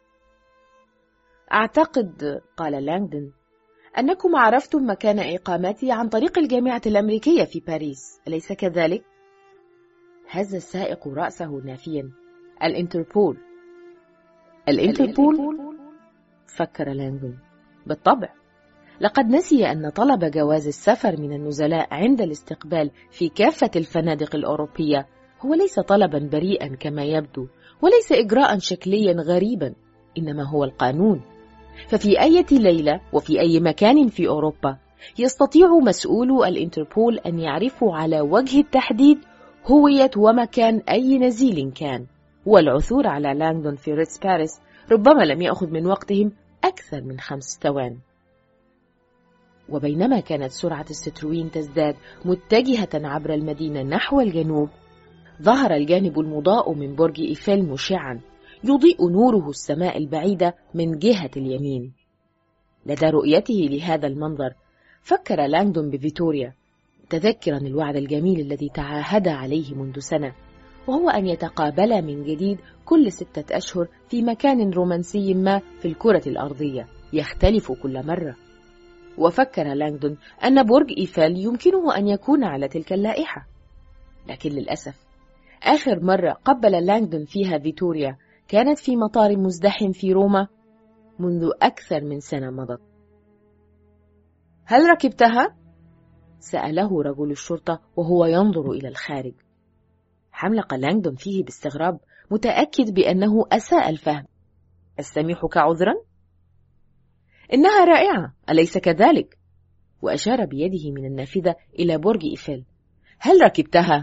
أعتقد، قال لانغدون، أنكم عرفتم مكان إقامتي عن طريق الجامعة الأمريكية في باريس، أليس كذلك؟ هز السائق رأسه نافيا. الإنتربول. الإنتربول؟ فكر لانغدون. بالطبع. لقد نسي أن طلب جواز السفر من النزلاء عند الاستقبال في كافة الفنادق الأوروبية هو ليس طلبا بريئا كما يبدو، وليس إجراء شكليا غريبا، إنما هو القانون. ففي أي ليلة وفي أي مكان في أوروبا يستطيع مسؤولو الإنتربول أن يعرفوا على وجه التحديد هوية ومكان أي نزيل كان. والعثور على لانغدون في ريتز باريس ربما لم يأخذ من وقتهم أكثر من خمس ثوان. وبينما كانت سرعة الستروين تزداد متجهة عبر المدينة نحو الجنوب، ظهر الجانب المضاء من برج إيفل مشعا يضيء نوره السماء البعيدة من جهة اليمين. لدى رؤيته لهذا المنظر فكر لانغدون بفيتوريا، متذكرا الوعد الجميل الذي تعاهد عليه منذ سنة، وهو أن يتقابلا من جديد كل ستة أشهر في مكان رومانسي ما في الكرة الأرضية يختلف كل مرة. وفكر لانغدون أن برج إيفل يمكنه أن يكون على تلك اللائحة. لكن للأسف آخر مرة قبل لانغدون فيها فيتوريا كانت في مطار مزدحم في روما منذ أكثر من سنة مضت. هل ركبتها؟ سأله رجل الشرطة وهو ينظر إلى الخارج. حملق لانغدون فيه باستغراب، متأكد بأنه أساء الفهم. أستميحك عذرا؟ إنها رائعة، أليس كذلك؟ وأشار بيده من النافذة إلى برج إيفل. هل ركبتها؟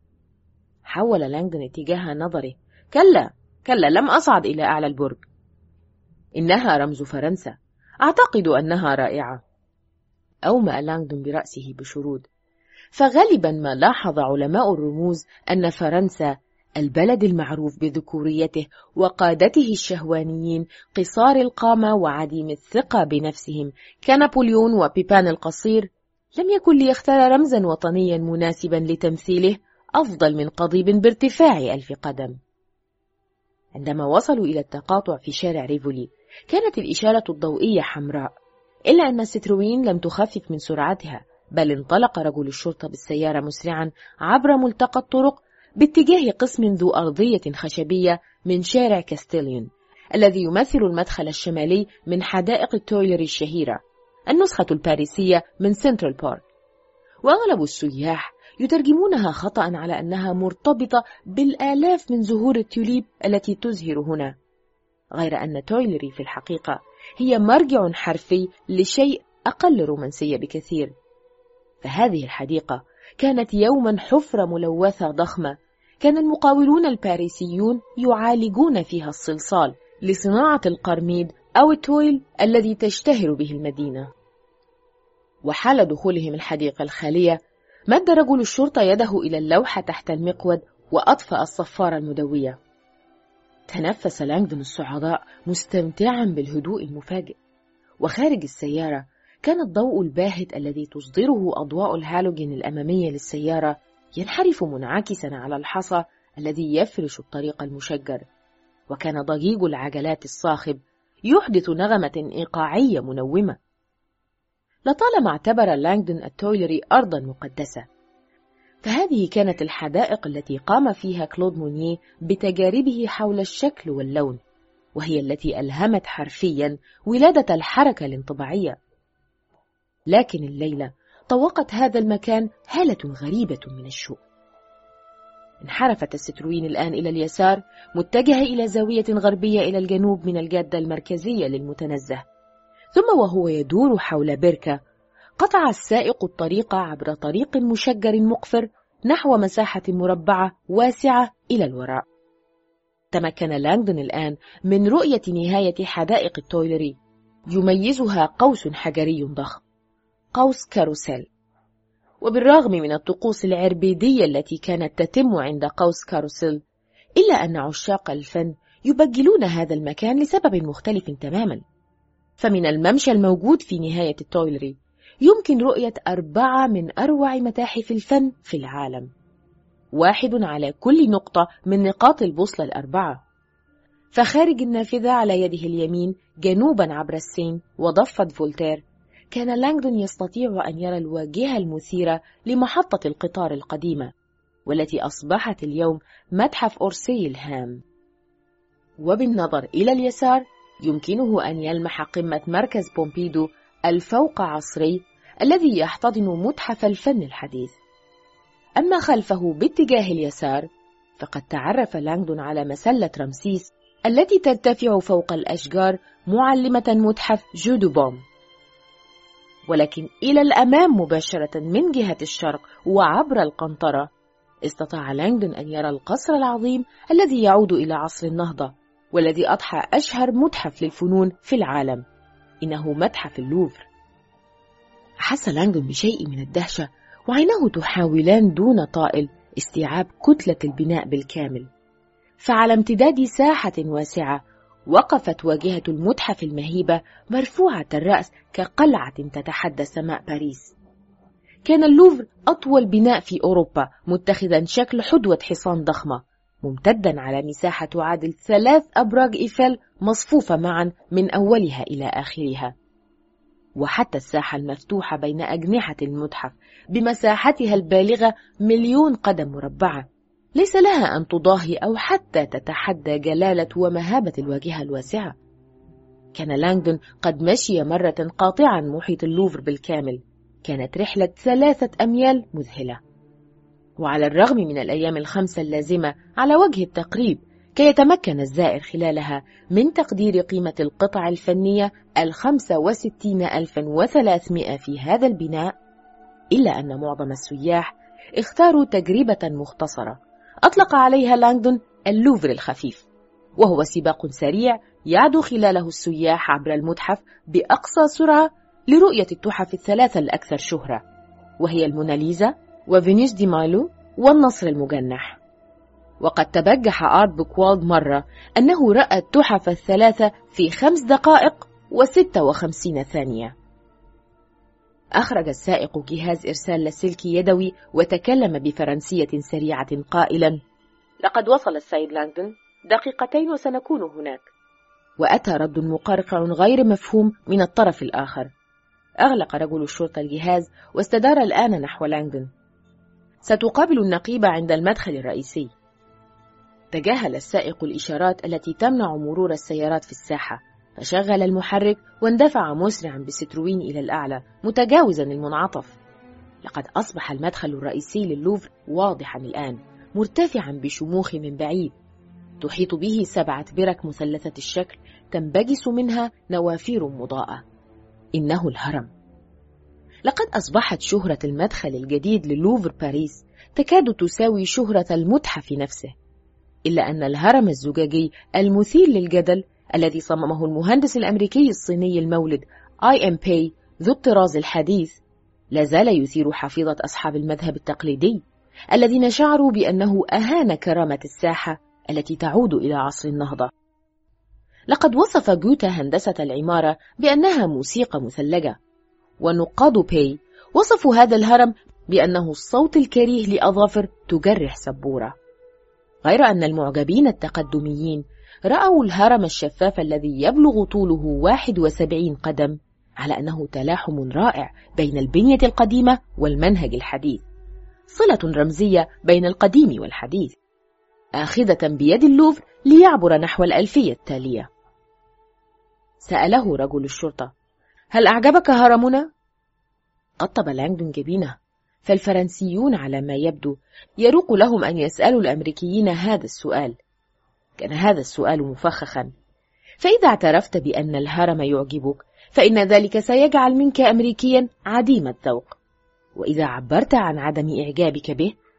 حول لانغدون اتجاه نظره. كلا كلا، لم أصعد إلى أعلى البرج. إنها رمز فرنسا، أعتقد أنها رائعة. أومأ لانغدون برأسه بشرود. فغالبا ما لاحظ علماء الرموز أن فرنسا، البلد المعروف بذكوريته وقادته الشهوانيين قصار القامة وعديم الثقة بنفسهم كنابليون وبيبان القصير، لم يكن ليختار رمزا وطنيا مناسبا لتمثيله أفضل من قضيب بارتفاع ألف قدم. عندما وصلوا إلى التقاطع في شارع ريفولي كانت الإشارة الضوئية حمراء، إلا أن ستروين لم تخفف من سرعتها، بل انطلق رجل الشرطة بالسيارة مسرعا عبر ملتقى الطرق باتجاه قسم ذو أرضية خشبية من شارع كاستيليون، الذي يمثل المدخل الشمالي من حدائق التويلري الشهيرة، النسخة الباريسية من سنترال بارك. وأغلب السياح يترجمونها خطأ على أنها مرتبطة بالآلاف من زهور التوليب التي تزهر هنا، غير أن تويلري في الحقيقة هي مرجع حرفي لشيء أقل رومانسية بكثير. فهذه الحديقة كانت يوما حفرة ملوثة ضخمة، كان المقاولون الباريسيون يعالجون فيها الصلصال لصناعة القرميد أو التويل الذي تشتهر به المدينة. وحال دخولهم الحديقة الخالية مد رجل الشرطة يده إلى اللوحة تحت المقود وأطفأ الصفارة المدوية. تنفس لانغدون الصعداء مستمتعا بالهدوء المفاجئ. وخارج السيارة كان الضوء الباهت الذي تصدره أضواء الهالوجين الأمامية للسيارة ينحرف منعكسا على الحصى الذي يفرش الطريق المشجر، وكان ضجيج العجلات الصاخب يحدث نغمة إيقاعية منومة. لطالما اعتبر لانغدون التويلري أرضا مقدسة، فهذه كانت الحدائق التي قام فيها كلود مونيه بتجاربه حول الشكل واللون، وهي التي ألهمت حرفيا ولادة الحركة الانطباعية. لكن الليلة طوقت هذا المكان هالة غريبة من الشوق. انحرفت الستروين الآن إلى اليسار متجهة إلى زاوية غربية إلى الجنوب من الجادة المركزية للمتنزه، ثم وهو يدور حول بركة قطع السائق الطريق عبر طريق مشجر مقفر نحو مساحة مربعة واسعة إلى الوراء. تمكن لانغدون الآن من رؤية نهاية حدائق التويلري، يميزها قوس حجري ضخم، قوس كاروسيل. وبالرغم من الطقوس العربيدية التي كانت تتم عند قوس كاروسيل، إلا أن عشاق الفن يبجلون هذا المكان لسبب مختلف تماما. فمن الممشى الموجود في نهاية التويلري يمكن رؤية أربعة من أروع متاحف الفن في العالم، واحد على كل نقطة من نقاط البوصلة الأربعة. فخارج النافذة على يده اليمين جنوبا عبر السين وضفة فولتير، كان لانغدون يستطيع أن يرى الواجهة المثيرة لمحطة القطار القديمة، والتي أصبحت اليوم متحف أورسي الهام. وبالنظر إلى اليسار يمكنه أن يلمح قمة مركز بومبيدو الفوق عصري الذي يحتضن متحف الفن الحديث. أما خلفه باتجاه اليسار فقد تعرف لانغدون على مسلة رمسيس التي ترتفع فوق الأشجار معلمة متحف جو دو بوم. ولكن إلى الأمام مباشرة من جهة الشرق وعبر القنطرة استطاع لانغدون أن يرى القصر العظيم الذي يعود إلى عصر النهضة، والذي أضحى أشهر متحف للفنون في العالم، إنه متحف اللوفر. أحس لانغدون بشيء من الدهشة وعينه تحاولان دون طائل استيعاب كتلة البناء بالكامل. فعلى امتداد ساحة واسعة وقفت واجهة المتحف المهيبة مرفوعة الرأس كقلعة تتحدى سماء باريس. كان اللوفر أطول بناء في أوروبا، متخذا شكل حدوة حصان ضخمة ممتدا على مساحة تعادل ثلاث أبراج إيفل مصفوفة معا من أولها إلى آخرها. وحتى الساحة المفتوحة بين أجنحة المتحف بمساحتها البالغة مليون قدم مربعة ليس لها أن تضاهي أو حتى تتحدى جلالة ومهابة الواجهة الواسعة. كان لانغدون قد مشي مرة قاطعا محيط اللوفر بالكامل، كانت رحلة ثلاثة أميال مذهلة. وعلى الرغم من الأيام الخمسة اللازمة على وجه التقريب كي يتمكن الزائر خلالها من تقدير قيمة القطع الفنية الخمسة وستين ألفا وثلاثمائة في هذا البناء، إلا أن معظم السياح اختاروا تجربة مختصرة أطلق عليها لانغدون اللوفر الخفيف، وهو سباق سريع يعدو خلاله السياح عبر المتحف بأقصى سرعة لرؤية التحف الثلاثة الأكثر شهرة، وهي الموناليزا وفينيس دي مايلو والنصر المجنح. وقد تبجح آرت بوكوالد مرة أنه رأى التحف الثلاثة في خمس دقائق وستة وخمسين ثانية. أخرج السائق جهاز إرسال لاسلكي يدوي وتكلم بفرنسية سريعة قائلا: لقد وصل السيد لانغدون، دقيقتين وسنكون هناك. وأتى رد مقرقع غير مفهوم من الطرف الآخر. أغلق رجل الشرطة الجهاز واستدار الآن نحو لانغدون. ستقابل النقيبة عند المدخل الرئيسي. تجاهل السائق الإشارات التي تمنع مرور السيارات في الساحة، فشغل المحرك واندفع مسرعا بستروين إلى الأعلى متجاوزا المنعطف. لقد أصبح المدخل الرئيسي للوفر واضحا الآن، مرتفعا بشموخ من بعيد، تحيط به سبعة برك مثلثة الشكل تنبجس منها نوافير مضاءة. إنه الهرم. لقد أصبحت شهرة المدخل الجديد للوفر باريس تكاد تساوي شهرة المتحف نفسه، إلا أن الهرم الزجاجي المثير للجدل الذي صممه المهندس الأمريكي الصيني المولد آي إم بي ذو الطراز الحديث لا زال يثير حفيظة أصحاب المذهب التقليدي الذين شعروا بأنه أهان كرامة الساحة التي تعود إلى عصر النهضة. لقد وصف جوتا هندسة العمارة بأنها موسيقى مثلجة، ونقاد بي وصفوا هذا الهرم بأنه الصوت الكريه لأظافر تجرح سبورة. غير أن المعجبين التقدميين رأوا الهرم الشفاف الذي يبلغ طوله واحد وسبعين قدم على أنه تلاحم رائع بين البنية القديمة والمنهج الحديث، صلة رمزية بين القديم والحديث، آخذة بيد اللوفر ليعبر نحو الألفية التالية. سأله رجل الشرطة: هل أعجبك هرمنا؟ قطب لانغدون جبينه، فالفرنسيون على ما يبدو يروق لهم أن يسألوا الأمريكيين هذا السؤال. كان هذا السؤال مفخخا، فإذا اعترفت بأن الهرم يعجبك فإن ذلك سيجعل منك أمريكيا عديم الذوق، وإذا عبرت عن عدم إعجابك به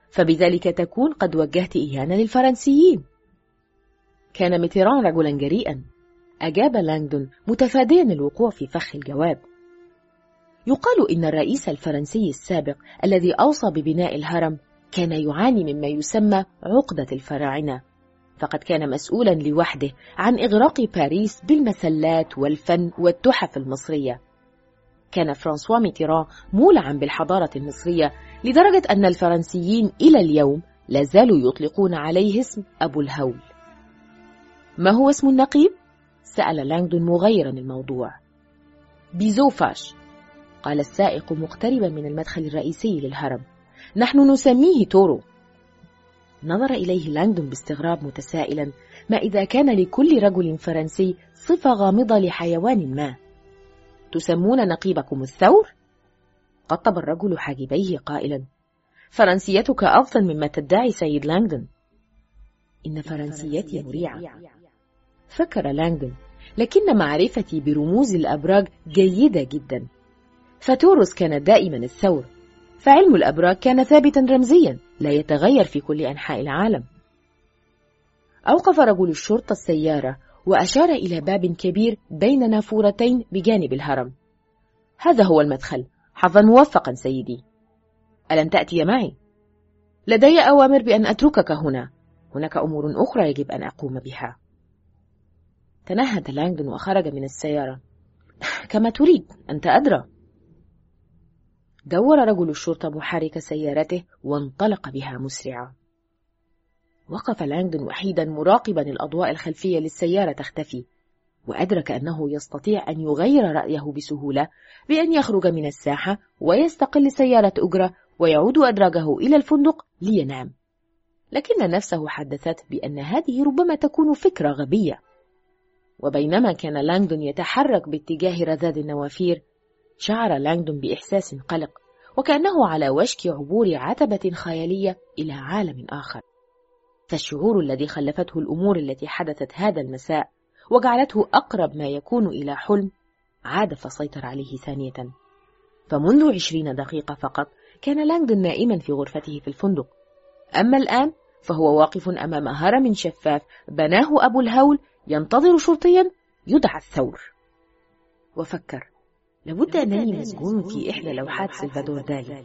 فبذلك تكون قد وجهت إهانة للفرنسيين. كان ميتيران رجلا جريئا، أجاب لانغدون متفاديا الوقوع في فخ الجواب. يقال إن الرئيس الفرنسي السابق الذي أوصى ببناء الهرم كان يعاني مما يسمى عقدة الفراعنة، فقد كان مسؤولا لوحده عن إغراق باريس بالمسلات والفن والتحف المصرية. كان فرانسوا ميتيران مولعا بالحضارة المصرية لدرجة أن الفرنسيين إلى اليوم لا زالوا يطلقون عليه اسم أبو الهول. ما هو اسم النقيب؟ سأل لانغدون مغيرا الموضوع. بيزوفاش، قال السائق مقتربا من المدخل الرئيسي للهرم. نحن نسميه تورو. نظر إليه لانغدون باستغراب متسائلا ما إذا كان لكل رجل فرنسي صفة غامضة لحيوان ما. تسمون نقيبكم الثور؟ قطب الرجل حاجبيه قائلا: فرنسيتك أفضل مما تدعي سيد لانغدون. إن فرنسيتي مريعة، فكر لانغدون، لكن معرفتي برموز الأبراج جيدة جدا. فتورس كان دائما الثور، فعلم الأبراج كان ثابتا رمزيا لا يتغير في كل أنحاء العالم. أوقف رجل الشرطة السيارة وأشار إلى باب كبير بين نافورتين بجانب الهرم. هذا هو المدخل. حظا موفقا سيدي. ألن تأتي معي؟ لدي أوامر بأن أتركك هنا. هناك أمور أخرى يجب أن أقوم بها. تنهد لانغدون وخرج من السيارة. كما تريد، أنت أدرى. دور رجل الشرطة محرك سيارته وانطلق بها مسرعا. وقف لانغدون وحيدا مراقبا الأضواء الخلفية للسيارة تختفي، وأدرك أنه يستطيع أن يغير رأيه بسهولة بأن يخرج من الساحة ويستقل سيارة أجرة ويعود أدراجه إلى الفندق لينام. لكن نفسه حدثت بأن هذه ربما تكون فكرة غبية. وبينما كان لانغدون يتحرك باتجاه رذاذ النوافير، شعر لانغدون بإحساس قلق، وكأنه على وشك عبور عتبة خيالية إلى عالم آخر. فالشعور الذي خلفته الأمور التي حدثت هذا المساء وجعلته أقرب ما يكون إلى حلم عاد فسيطر عليه ثانية. فمنذ عشرين دقيقة فقط كان لانغدون نائما في غرفته في الفندق، أما الآن فهو واقف أمام هرم شفاف بناه أبو الهول ينتظر شرطيا يدعى الثور. وفكر: لابد أنني مسجون في إحدى لوحات سلفادور دالي.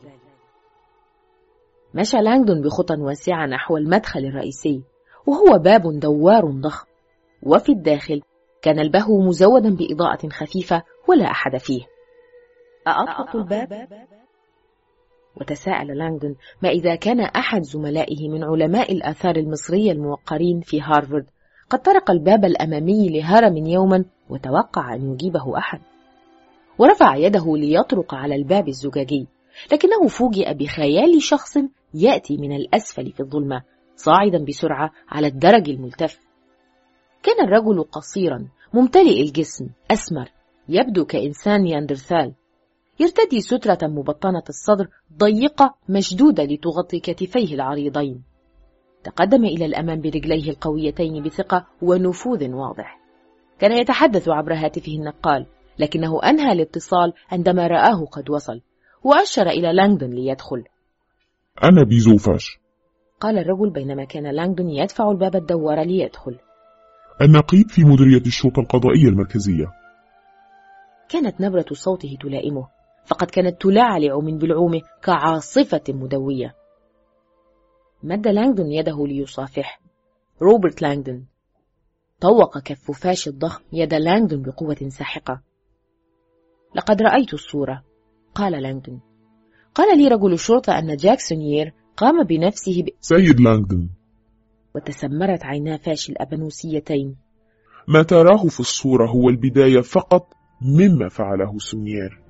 مشى لانغدون بخطى واسعة نحو المدخل الرئيسي، وهو باب دوار ضخم، وفي الداخل كان البهو مزودا بإضاءة خفيفة ولا أحد فيه. أأطلق الباب؟ وتساءل لانغدون ما إذا كان أحد زملائه من علماء الآثار المصرية الموقرين في هارفارد قد طرق الباب الأمامي لهرم يوما وتوقع أن يجيبه أحد، ورفع يده ليطرق على الباب الزجاجي، لكنه فوجئ بخيال شخص يأتي من الأسفل في الظلمة صاعدا بسرعة على الدرج الملتف. كان الرجل قصيرا ممتلئ الجسم، أسمر، يبدو كإنسان نياندرثال، يرتدي سترة مبطنة الصدر ضيقة مشدودة لتغطي كتفيه العريضين. تقدم إلى الأمام برجليه القويتين بثقة ونفوذ واضح. كان يتحدث عبر هاتفه النقال، لكنه أنهى الاتصال عندما رآه قد وصل، وأشر إلى لانغدون ليدخل. أنا بيزوفاش، قال الرجل بينما كان لانغدون يدفع الباب الدوار ليدخل. النقيب في مديرية الشرطة القضائية المركزية. كانت نبرة صوته تلائمه، فقد كانت تلعلع من بلعومه كعاصفة مدوية. مد لانغدون يده ليصافح. روبرت لانغدون. طوق كف فاش الضخم يد لانغدون بقوة ساحقة. لقد رأيت الصورة، قال لانغدون. قال لي رجل الشرطة أن جاك سونيير قام بنفسه ب... سيد لانغدون. وتسمرت عينا فاش الأبنوسيتين. ما تراه في الصورة هو البداية فقط مما فعله سونيير.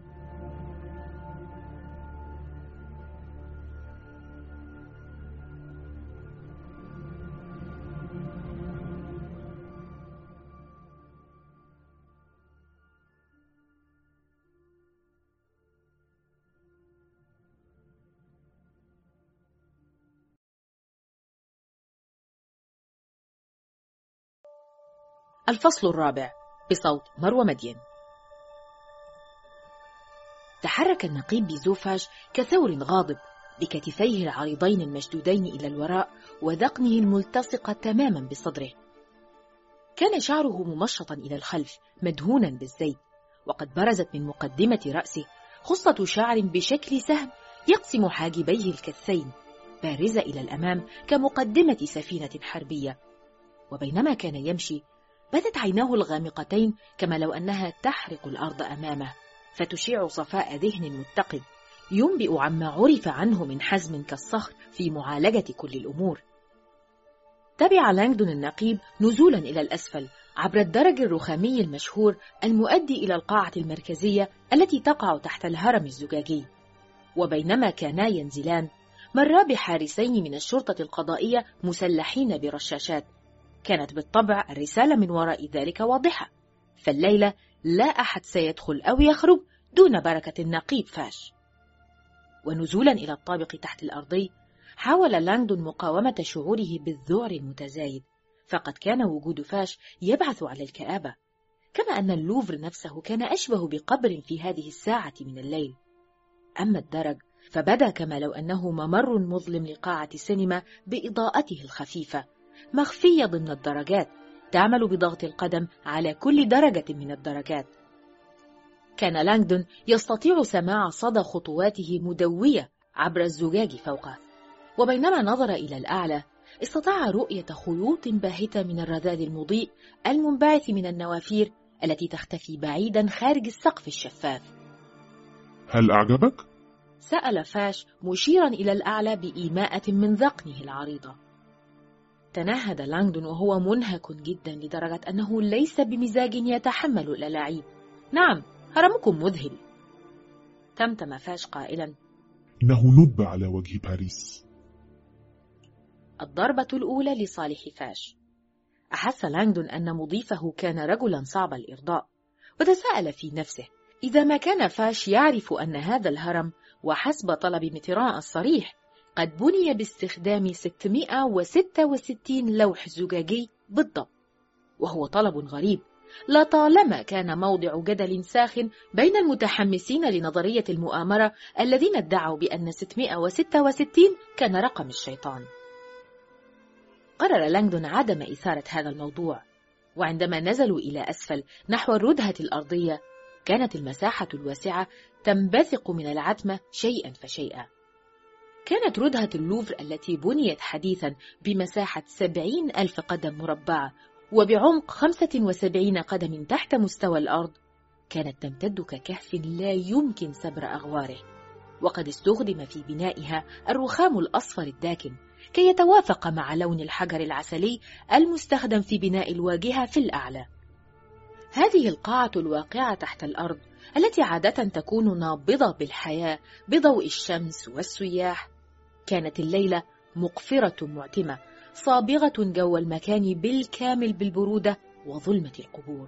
الفصل الرابع بصوت مروى مدين. تحرك النقيب بيزوفاش كثور غاضب بكتفيه العريضين المشدودين إلى الوراء وذقنه الملتصقة تماما بصدره. كان شعره ممشطا إلى الخلف مدهونا بالزيت، وقد برزت من مقدمة رأسه خصة شعر بشكل سهم يقسم حاجبيه الكثين، بارزة إلى الأمام كمقدمة سفينة حربية. وبينما كان يمشي بدت عيناه الغامقتين كما لو أنها تحرق الأرض أمامه، فتشيع صفاء ذهن متقد ينبئ عما عرف عنه من حزم كالصخر في معالجة كل الأمور. تبع لانغدون النقيب نزولا إلى الأسفل عبر الدرج الرخامي المشهور المؤدي إلى القاعة المركزية التي تقع تحت الهرم الزجاجي. وبينما كانا ينزلان مرا بحارسين من الشرطة القضائية مسلحين برشاشات. كانت بالطبع الرسالة من وراء ذلك واضحة، فالليلة لا أحد سيدخل أو يخرج دون بركة النقيب فاش. ونزولا إلى الطابق تحت الأرضي حاول لانغدون مقاومة شعوره بالذعر المتزايد، فقد كان وجود فاش يبعث على الكآبة، كما أن اللوفر نفسه كان أشبه بقبر في هذه الساعة من الليل. أما الدرج فبدا كما لو أنه ممر مظلم لقاعة السينما بإضاءته الخفيفة، مخفية ضمن الدرجات تعمل بضغط القدم على كل درجة من الدرجات. كان لانغدون يستطيع سماع صدى خطواته مدوية عبر الزجاج فوقه، وبينما نظر إلى الأعلى استطاع رؤية خيوط باهتة من الرذاذ المضيء المنبعث من النوافير التي تختفي بعيدا خارج السقف الشفاف. هل أعجبك؟ سأل فاش مشيرا إلى الأعلى بإيماءة من ذقنه العريضة. تنهد لانغدون وهو منهك جدا لدرجة أنه ليس بمزاج يتحمل الألاعيب. نعم، هرمكم مذهل. تمتم فاش قائلا: إنه ندب على وجه باريس. الضربة الأولى لصالح فاش. أحس لانغدون أن مضيفه كان رجلا صعب الإرضاء، وتساءل في نفسه إذا ما كان فاش يعرف أن هذا الهرم وحسب طلب ميتيران الصريح قد بني باستخدام ستمائة وستة وستين لوح زجاجي بالضبط، وهو طلب غريب لطالما كان موضع جدل ساخن بين المتحمسين لنظرية المؤامرة الذين ادعوا بأن ستمائة وستة وستين كان رقم الشيطان. قرر لانغدون عدم إثارة هذا الموضوع، وعندما نزلوا إلى أسفل نحو الردهة الأرضية كانت المساحة الواسعة تنبثق من العتمة شيئا فشيئا. كانت ردهة اللوفر التي بنيت حديثا بمساحة سبعين ألف قدم مربعة وبعمق خمسة وسبعين قدم تحت مستوى الأرض كانت تمتد ككهف لا يمكن سبر أغواره، وقد استخدم في بنائها الرخام الأصفر الداكن كي يتوافق مع لون الحجر العسلي المستخدم في بناء الواجهة في الأعلى. هذه القاعة الواقعة تحت الأرض التي عادة تكون نابضة بالحياة بضوء الشمس والسياح كانت الليلة مقفرة معتمة صابغة جو المكان بالكامل بالبرودة وظلمة القبور.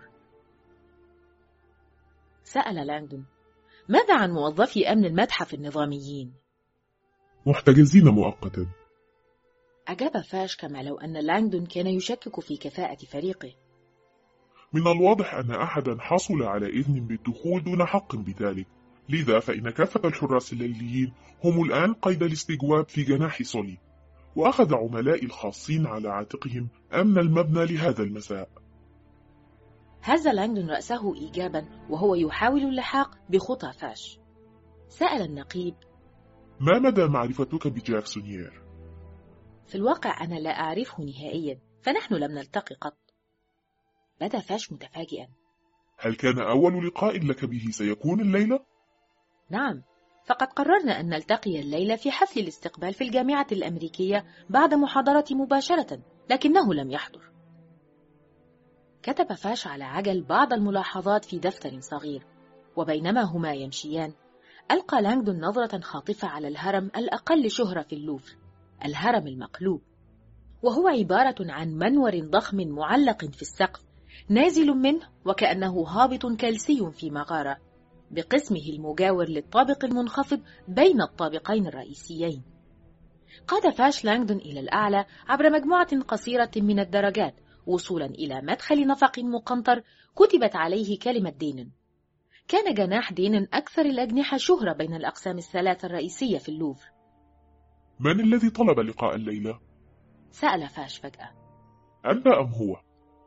سأل لانغدون: ماذا عن موظفي أمن المتحف النظاميين؟ محتجزين مؤقتا. أجاب فاش كما لو أن لانغدون كان يشكك في كفاءة فريقه. من الواضح أن أحدا حصل على إذن بالدخول دون حق بذلك، لذا فإن كافة الحراس الليليين هم الآن قيد الاستجواب في جناح صولي، وأخذ عملاء الخاصين على عاتقهم أمن المبنى لهذا المساء. هز لانغدون رأسه إيجابا وهو يحاول اللحاق بخطى فاش. سأل النقيب: ما مدى معرفتك بجاك سونيير؟ في الواقع أنا لا أعرفه نهائيا، فنحن لم نلتقي قط. بدا فاش متفاجئا. هل كان أول لقاء لك به سيكون الليلة؟ نعم، فقد قررنا أن نلتقي الليلة في حفل الاستقبال في الجامعة الأمريكية بعد محاضرتي مباشرة، لكنه لم يحضر. كتب فاش على عجل بعض الملاحظات في دفتر صغير، وبينما هما يمشيان ألقى لانغدون نظرة خاطفة على الهرم الأقل شهرة في اللوفر، الهرم المقلوب، وهو عبارة عن منور ضخم معلق في السقف نازل منه وكأنه هابط كلسي في مغارة بقسمه المجاور للطابق المنخفض بين الطابقين الرئيسيين. قاد فاش لانغدون إلى الأعلى عبر مجموعة قصيرة من الدرجات وصولا إلى مدخل نفق مقنطر كتبت عليه كلمة دينن. كان جناح دينن أكثر الأجنحة شهرة بين الأقسام الثلاثة الرئيسية في اللوفر، من الذي طلب لقاء الليلة؟ سأل فاش فجأة. أنت أم هو؟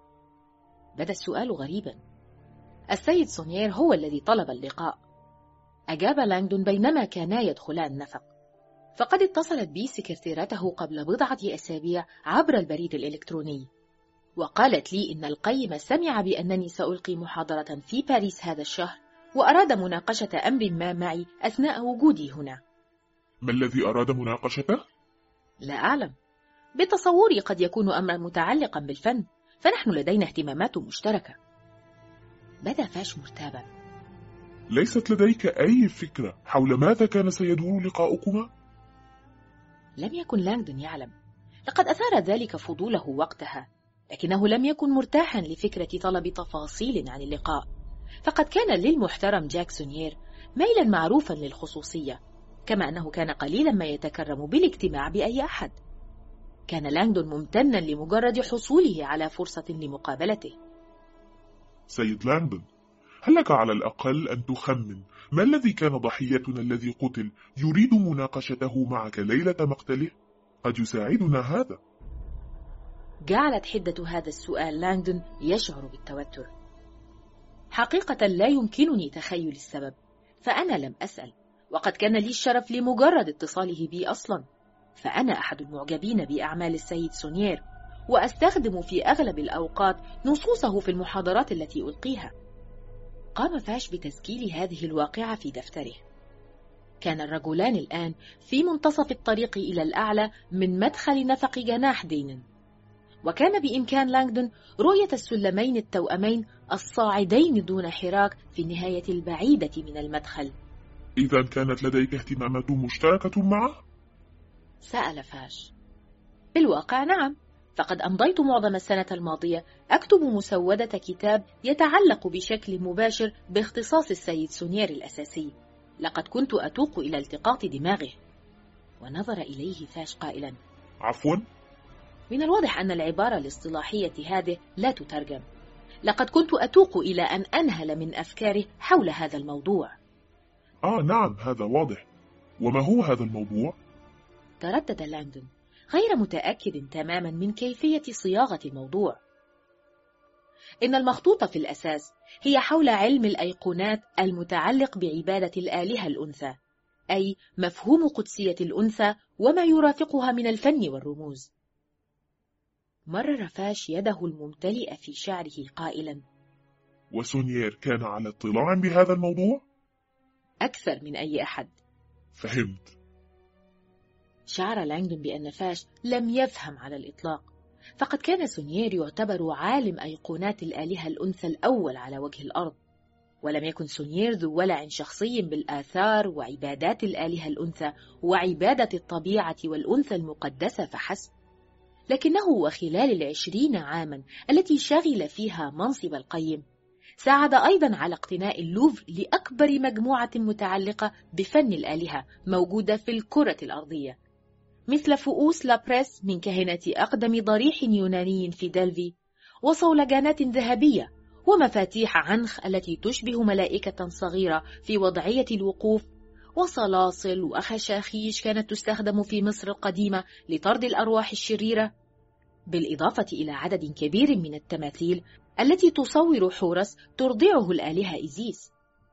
بدا السؤال غريبا. السيد سونيير هو الذي طلب اللقاء، أجاب لانغدون بينما كانا يدخلان النفق. فقد اتصلت بي سكرتيرته قبل بضعة أسابيع عبر البريد الإلكتروني، وقالت لي إن القيم سمع بأنني سألقي محاضرة في باريس هذا الشهر، وأراد مناقشة أمر ما معي أثناء وجودي هنا. ما الذي أراد مناقشته؟ لا أعلم، بتصوري قد يكون أمرا متعلقا بالفن، فنحن لدينا اهتمامات مشتركة. بدا فاش مرتابا. ليست لديك أي فكرة حول ماذا كان سيدور لقاؤكما؟ لم يكن لانغدون يعلم، لقد أثار ذلك فضوله وقتها، لكنه لم يكن مرتاحا لفكرة طلب تفاصيل عن اللقاء، فقد كان للمحترم جاك سونيير ميلا معروفا للخصوصية، كما أنه كان قليلا ما يتكرم بالاجتماع بأي أحد. كان لانغدون ممتنا لمجرد حصوله على فرصة لمقابلته. سيد لانغدون، هل لك على الأقل أن تخمن ما الذي كان ضحيتنا الذي قتل يريد مناقشته معك ليلة مقتله؟ قد يساعدنا هذا. جعلت حدة هذا السؤال لانغدون يشعر بالتوتر. حقيقة لا يمكنني تخيل السبب، فأنا لم أسأل، وقد كان لي الشرف لمجرد اتصاله بي أصلا، فأنا أحد المعجبين بأعمال السيد سونيير، وأستخدم في أغلب الأوقات نصوصه في المحاضرات التي ألقيها. قام فاش بتسجيل هذه الواقعة في دفتره. كان الرجلان الآن في منتصف الطريق إلى الأعلى من مدخل نفق جناح دينن، وكان بإمكان لانغدون رؤية السلمين التوأمين الصاعدين دون حراك في النهاية البعيدة من المدخل. إذا كانت لديك اهتمامات مشتركة معه؟ سأل فاش. بالواقع نعم، فقد أمضيت معظم السنة الماضية أكتب مسودة كتاب يتعلق بشكل مباشر باختصاص السيد سونيير الأساسي. لقد كنت أتوق إلى التقاط دماغه. ونظر إليه فاش قائلا: عفوا؟ من الواضح أن العبارة الاصطلاحية هذه لا تترجم. لقد كنت أتوق إلى أن أنهل من أفكاره حول هذا الموضوع. آه نعم، هذا واضح. وما هو هذا الموضوع؟ تردد لانغدون غير متأكد تماما من كيفية صياغة الموضوع. إن المخطوط في الأساس هي حول علم الأيقونات المتعلق بعبادة الآلهة الأنثى، أي مفهوم قدسية الأنثى وما يرافقها من الفن والرموز. مرر فاش يده الممتلئة في شعره قائلا: وسونيير كان على اطلاع بهذا الموضوع؟ أكثر من أي أحد. فهمت. شعر لانغدون بأن فاش لم يفهم على الإطلاق، فقد كان سونيير يعتبر عالم أيقونات الآلهة الأنثى الأول على وجه الأرض، ولم يكن سونيير ذو ولع شخصي بالآثار وعبادات الآلهة الأنثى وعبادة الطبيعة والأنثى المقدسة فحسب، لكنه وخلال العشرين عاما التي شغل فيها منصب القيم ساعد أيضا على اقتناء اللوفر لأكبر مجموعة متعلقة بفن الآلهة موجودة في الكرة الأرضية، مثل فؤوس لابريس من كهنة أقدم ضريح يوناني في دلفي، وصولجانات ذهبية، ومفاتيح عنخ التي تشبه ملائكة صغيرة في وضعية الوقوف، وصلاصل وأخشاخيش كانت تستخدم في مصر القديمة لطرد الأرواح الشريرة، بالإضافة إلى عدد كبير من التماثيل التي تصور حورس ترضعه الآلهة إيزيس.